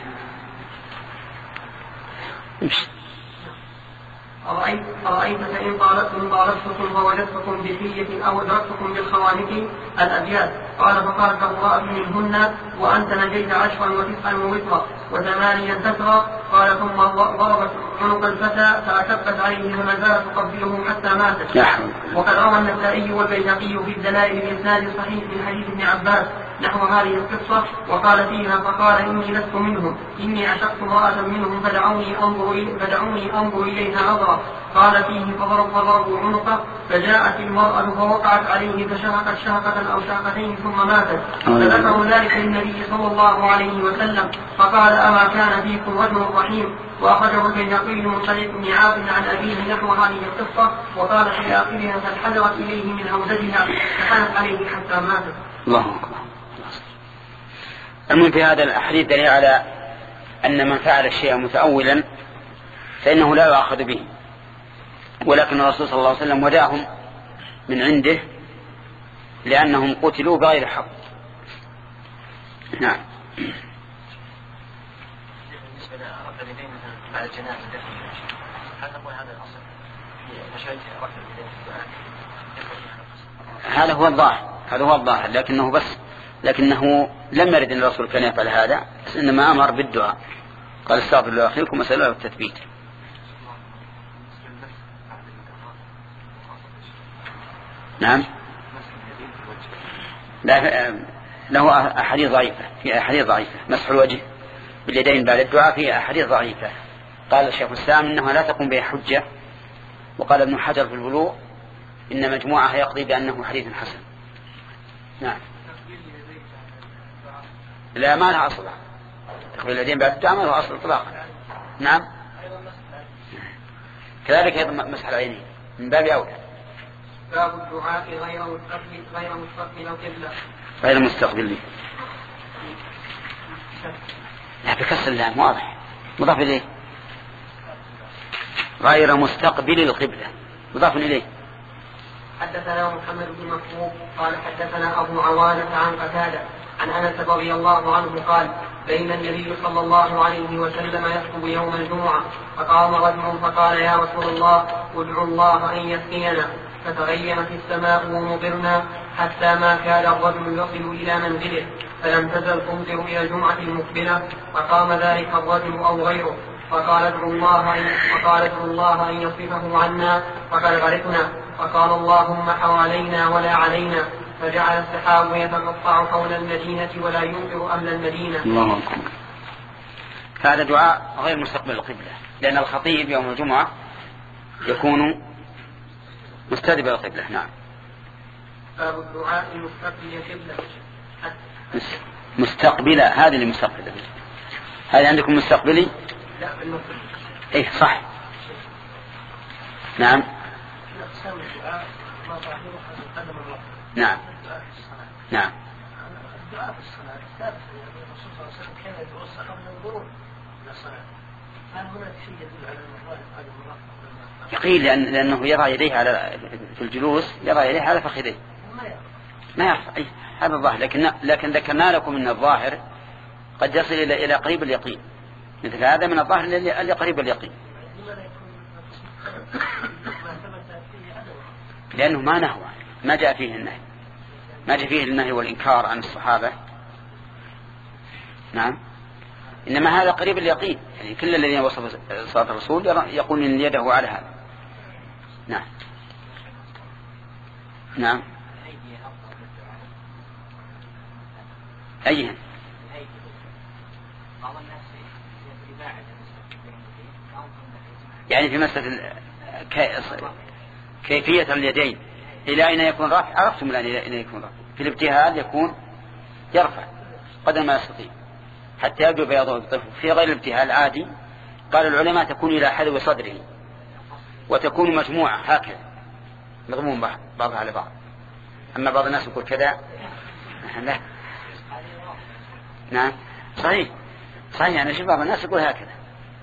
أرأيت أرأيت فإن طالبتم طالبتكم فوجدتكم بحية أو أدركتكم بالخوانق الأبيات. قال فقالت امرأة منهن وأنت نجيت عشرا وتسعا ووترا وثمانيا تترى. قال ثم ضربت عنق الفتى فأكبت عليه فما زالت تقبله حتى ماتت. وقد روى النسائي والبيهقي في الدلائل بإسناد صحيح من حديث ابن عباس نحو هذه القصة وقال فيها فقال إني لست منهم إني عشقت امرأة منهم فدعوني أنظر إلي فدعوني أنظر إليها نظرة. قال فيه فضرب فضربوا عنقه فجاءت المرأة فوقعت عليه فشهقت شهقة أو شهقتين ثم ماتت. فذكروا ذلك للنبي صلى الله عليه وسلم فقال أما كان فيكم رجل رحيم. وأخرجه البيهقي من طريق بن عاصم عن أبيه نحو هذه القصة وقال في آخرها فانحدرت إليه من هودجها فحنت عليه حتى ماتت. الله أكبر. المهم في هذا الحديث دليل على أن من فعل الشيء متأولا فإنه لا يؤاخذ به، ولكن الرسول صلى الله عليه وسلم وداهم من عنده لأنهم قتلوا بغير حق. نعم. بالنسبة لرفع اليدين بعد الجنازة هل نقول هذا الأصل في مشاهد رفع اليدين في الدعاء هذا هو الظاهر هذا هو الظاهر لكنه بس لكنه لم يرد أن الرسول كان يفعل هذا، بس إنما أمر بالدعاء، قال استغفر لأخيكم وسألوا له التثبيت. نعم له أحاديث ضعيفة، في أحاديث ضعيفة مسح الوجه باليدين بعد الدعاء، في أحاديث ضعيفة. قال الشيخ الإسلام إنها لا تقوم بها حجة، وقال ابن حجر في البلوغ إن مجموعها يقضي بأنه حديث حسن. نعم لا ما لها أصل، تقبيل اليدين بعد الدعاء ما لها أصل إطلاقا. نعم كذلك أيضا مسح العينين من باب أولى. باب الدعاء غير مستقبل غير مستقبل القبلة غير مستقبل لا بكسر اللام واضح مضاف إليه، غير مستقبل القبلة مضاف إليه. حدثنا محمد بن مفروق قال حدثنا أبو عوانة عن قتادة عن أنس رضي الله عنه قال بين النبي صلى الله عليه وسلم يخطب يوم الجمعة فقام رجل فقال يا رسول الله ادعو الله أن يسقينا، فتغيمت السماء ومطرنا حتى ما كاد الرجل يصل إلى منزله، فلم تزل تمطر إلى الجمعة المقبلة، فقام ذلك الرجل أو غيره فقال ادعو الله أن فقال ادعو الله أن يصرفه عنا فقد غرقنا، فقال اللهم حوالينا ولا علينا، فجعل السحاب يتقطع حول المدينة ولا يمطر أهل المدينة. الله أكبر. هذا دعاء غير مستقبل القبلة، لأن الخطيب يوم الجمعة يكون مستدبر القبلة. نعم باب الدعاء مستقبل القبلة. مستقبلة هذه اللي مستقبلة، هذه عندكم مستقبلي؟ لا بالمقبل. إيه صح. نعم نعم نعم الدعاء في الصلاة ثابت النبي صلى الله عليه وسلم كان يدعو الصلاة قبل الغروب إلى الصلاة. هل هناك شيء يدل على المراد هذا المراد؟ يقيل لأن لأنه يضع يديه على في الجلوس يضع يديه على فخذيه ما يرفع أي هذا الظاهر، لكن لكن ذكرنا لكم أن الظاهر قد يصل إلى إلى قريب اليقين، مثل هذا من الظاهر اللي قريب اليقين، لأنه ما نهى ما جاء فيه النهي ما جاء فيه النهي والإنكار عن الصحابة. نعم إنما هذا قريب اليقين، يعني كل الذين وصفوا صلاة الرسول يقول إن يده على هذا. نعم نعم أيها يعني في مسألة كيفية اليدين إلى أين يكون رافع، عرفتم الآن إلى أين يكون رافع. في الابتهال يكون يرفع قدر ما يستطيع حتى يبدو بياضه الطفل. في غير الابتهال عادي قال العلماء تكون إلى حذو صدره وتكون مجموعة هكذا مضمون بعضها على بعض. أما بعض الناس يقول كذا لا. نعم صحيح صحيح يعني شوف بعض الناس يقول هكذا.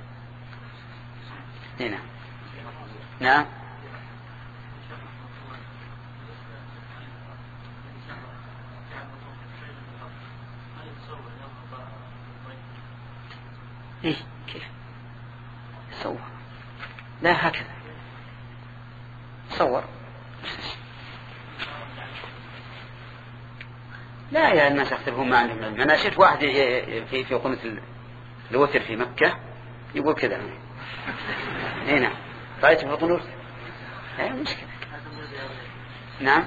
هنا نعم إيه كيف صور لا هكذا صور لا يا الناس يختلفون ما عندهم علم. أنا شفت واحد في في قناة الوتر في مكة يقول كذا هنا رأيت في القنوت لا مشكلة. نعم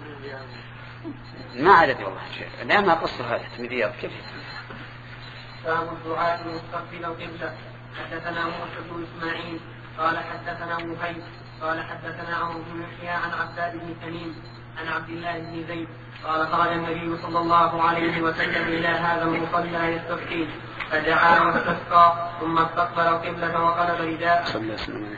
ما عدد والله لا ما قصة هذا تمديات كيف. باب الدعاء مستقبل القبلة. حدثنا موسى بن إسماعيل قال حدثنا مهيب قال حدثنا عمرو بن يحيى عن عباد بن تميم عن عبد الله بن زيد قال خرج النبي صلى الله عليه وسلم إلى هذا المصلى يستسقي فدعا واستسقى ثم استقبل القبلة وقلب رداءه صلى الله عليه وسلم.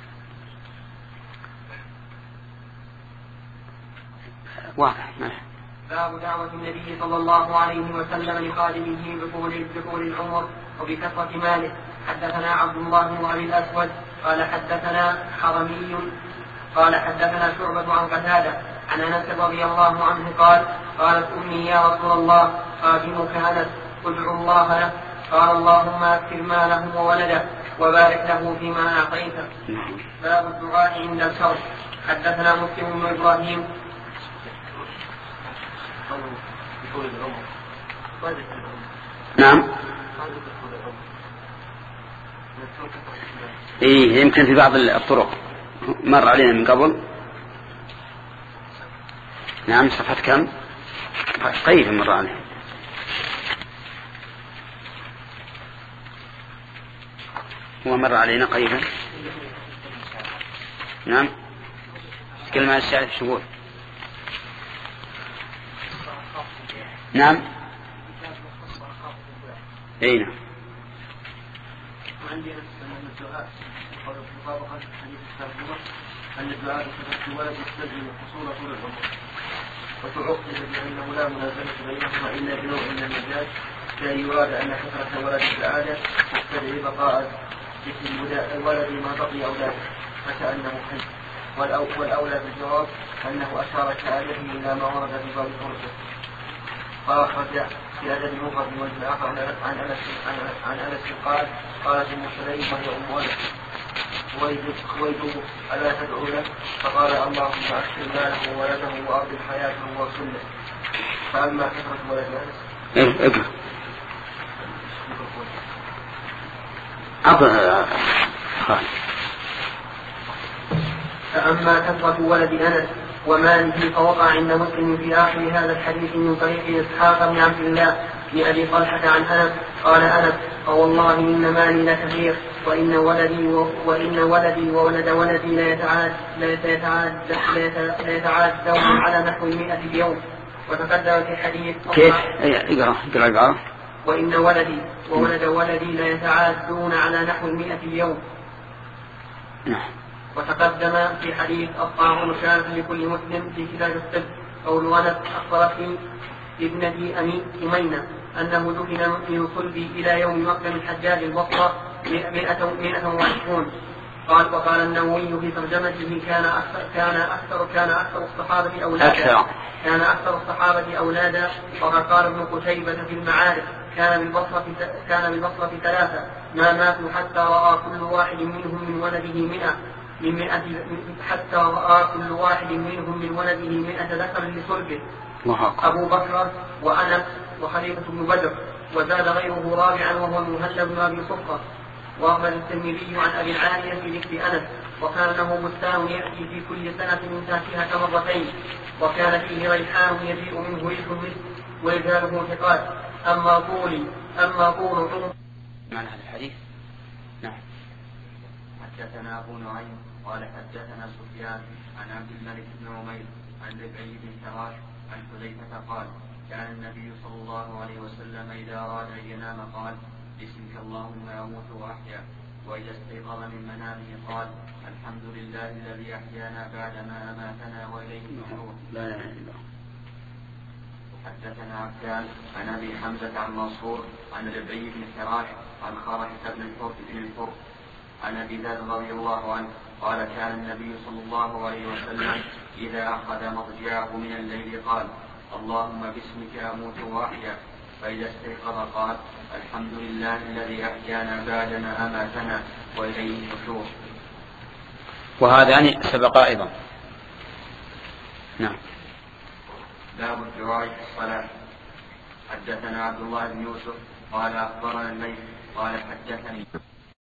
واضح. باب دعوة النبي صلى الله عليه وسلم لخادمه بطول بطول العمر وبكثرة ماله. حدثنا عبد الله بن أبي الأسود قال حدثنا حرمي قال حدثنا شعبة عن قتادة عن أنس رضي الله عنه قال قالت أمي يا رسول الله خادمك أنس ادعو الله له قال اللهم أكثر ماله وولده وبارك له فيما أعطيته. باب الدعاء عند الكرب. حدثنا مسلم بن إبراهيم قوله بطول العمر ما ذكر العمر. نعم. ما ذكر طول العمر. إيه يمكن في بعض الطرق مر علينا من قبل. نعم صفحة كم؟ قريبا مر علينا. هو مر علينا قريبا. نعم. كلمة الشاعر شغول. نعم. اي نعم. وعندي أن الدعاء قول المطابقة حديث الترجمة أن الدعاء بصفة الولد يستلزم الحصول طول العمر وتعقد بأنه لا مناسبة بينهما إلا بنوع من المجاز لا يراد أن كثرة الولد السعادة تستدعي بقاء ذكر الولد ما بقي أولاده فكأنه حي والأولى بالجواب أنه أشار كآيته إلى ما ورد في باب الفرصة. فأخرج في أدب المفرد من وجه آخر عن أنس عن أنس قال قالت أم سليم وهي أم ولد خويته ألا تدعو له فقال اللهم أكثر ماله وولده وأرض حياته وسنه. فأما كثرة ولد أنس اقرأ أقرأ فأما كثرة ولد أنس وماله فوقع عند مسلم في آخر هذا الحديث من طريق إسحاق بن عبد الله لأبي طلحة عن أنس قال أنس فوالله إن مالي لكثير وإن ولدي وإن ولدي وولد ولدي ليتعاد ليتعادون على نحو المئة يوم. وتقدم في حديث كيف؟ اقرأ اقرأ اقرأ. وإن ولدي وولد ولدي ليتعادون على نحو المئة يوم. نعم. وتقدم في حديث الطاعون شاف لكل مسلم في كتاب الطب قول أنس أخبرتني ابنتي أمينة أنه دفن من صلبي إلى يوم مقدم الحجاج البصرة مئة وعشرون. قال وقال النووي في ترجمته كان أكثر كان أكثر كان أكثر الصحابة أولادا كان أكثر الصحابة أولادا. وقد قال ابن قتيبة في المعارف كان بالبصرة كان بالبصرة ثلاثة ما ماتوا حتى رأى كل واحد منهم من ولده مئة من مئة حتى رأى كل واحد منهم من ولده مئة ذكر لصلبه أبو بكر وأنس وخليفة بن بدر. وزاد غيره رابعا وهو المهلب بن أبي صفة. وأخرج الترمذي عن أبي العالية في ذكر أنس وكان له بستان يأتي في كل سنة من فاكهة مرتين وكان فيه ريحان يجيء منه ريح مثل ورجاله ثقات. أما طول أما طول عمر معنى هذا الحديث. نعم. حدثنا أبو نعيم قال حدثنا سفيان عن عبد الملك بن عمير عن ربعي بن فراش عن حذيفة قال كان النبي صلى الله عليه وسلم إذا أراد أن ينام قال باسمك اللهم أموت وأحيا وإذا استيقظ من منامه قال الحمد لله الذي أحيانا بعدما أماتنا وإليه النشور. لا لا لا. حدثنا عبدان عن أبي حمزة عن منصور عن ربعي بن فراش عن خارجة بن الفرد بن الفرد عن أبي ذر رضي الله عنه قال كان النبي صلى الله عليه وسلم إذا أخذ مضجعه من الليل قال اللهم باسمك أموت وأحيا فإذا استيقظ قال الحمد لله الذي أحيانا بعدما أماتنا وإليه النشور. وهذان سبقا أيضا. نعم. باب الدعاء في الصلاة. حدثنا عبد الله بن يوسف قال أخبرنا الليث قال حدثني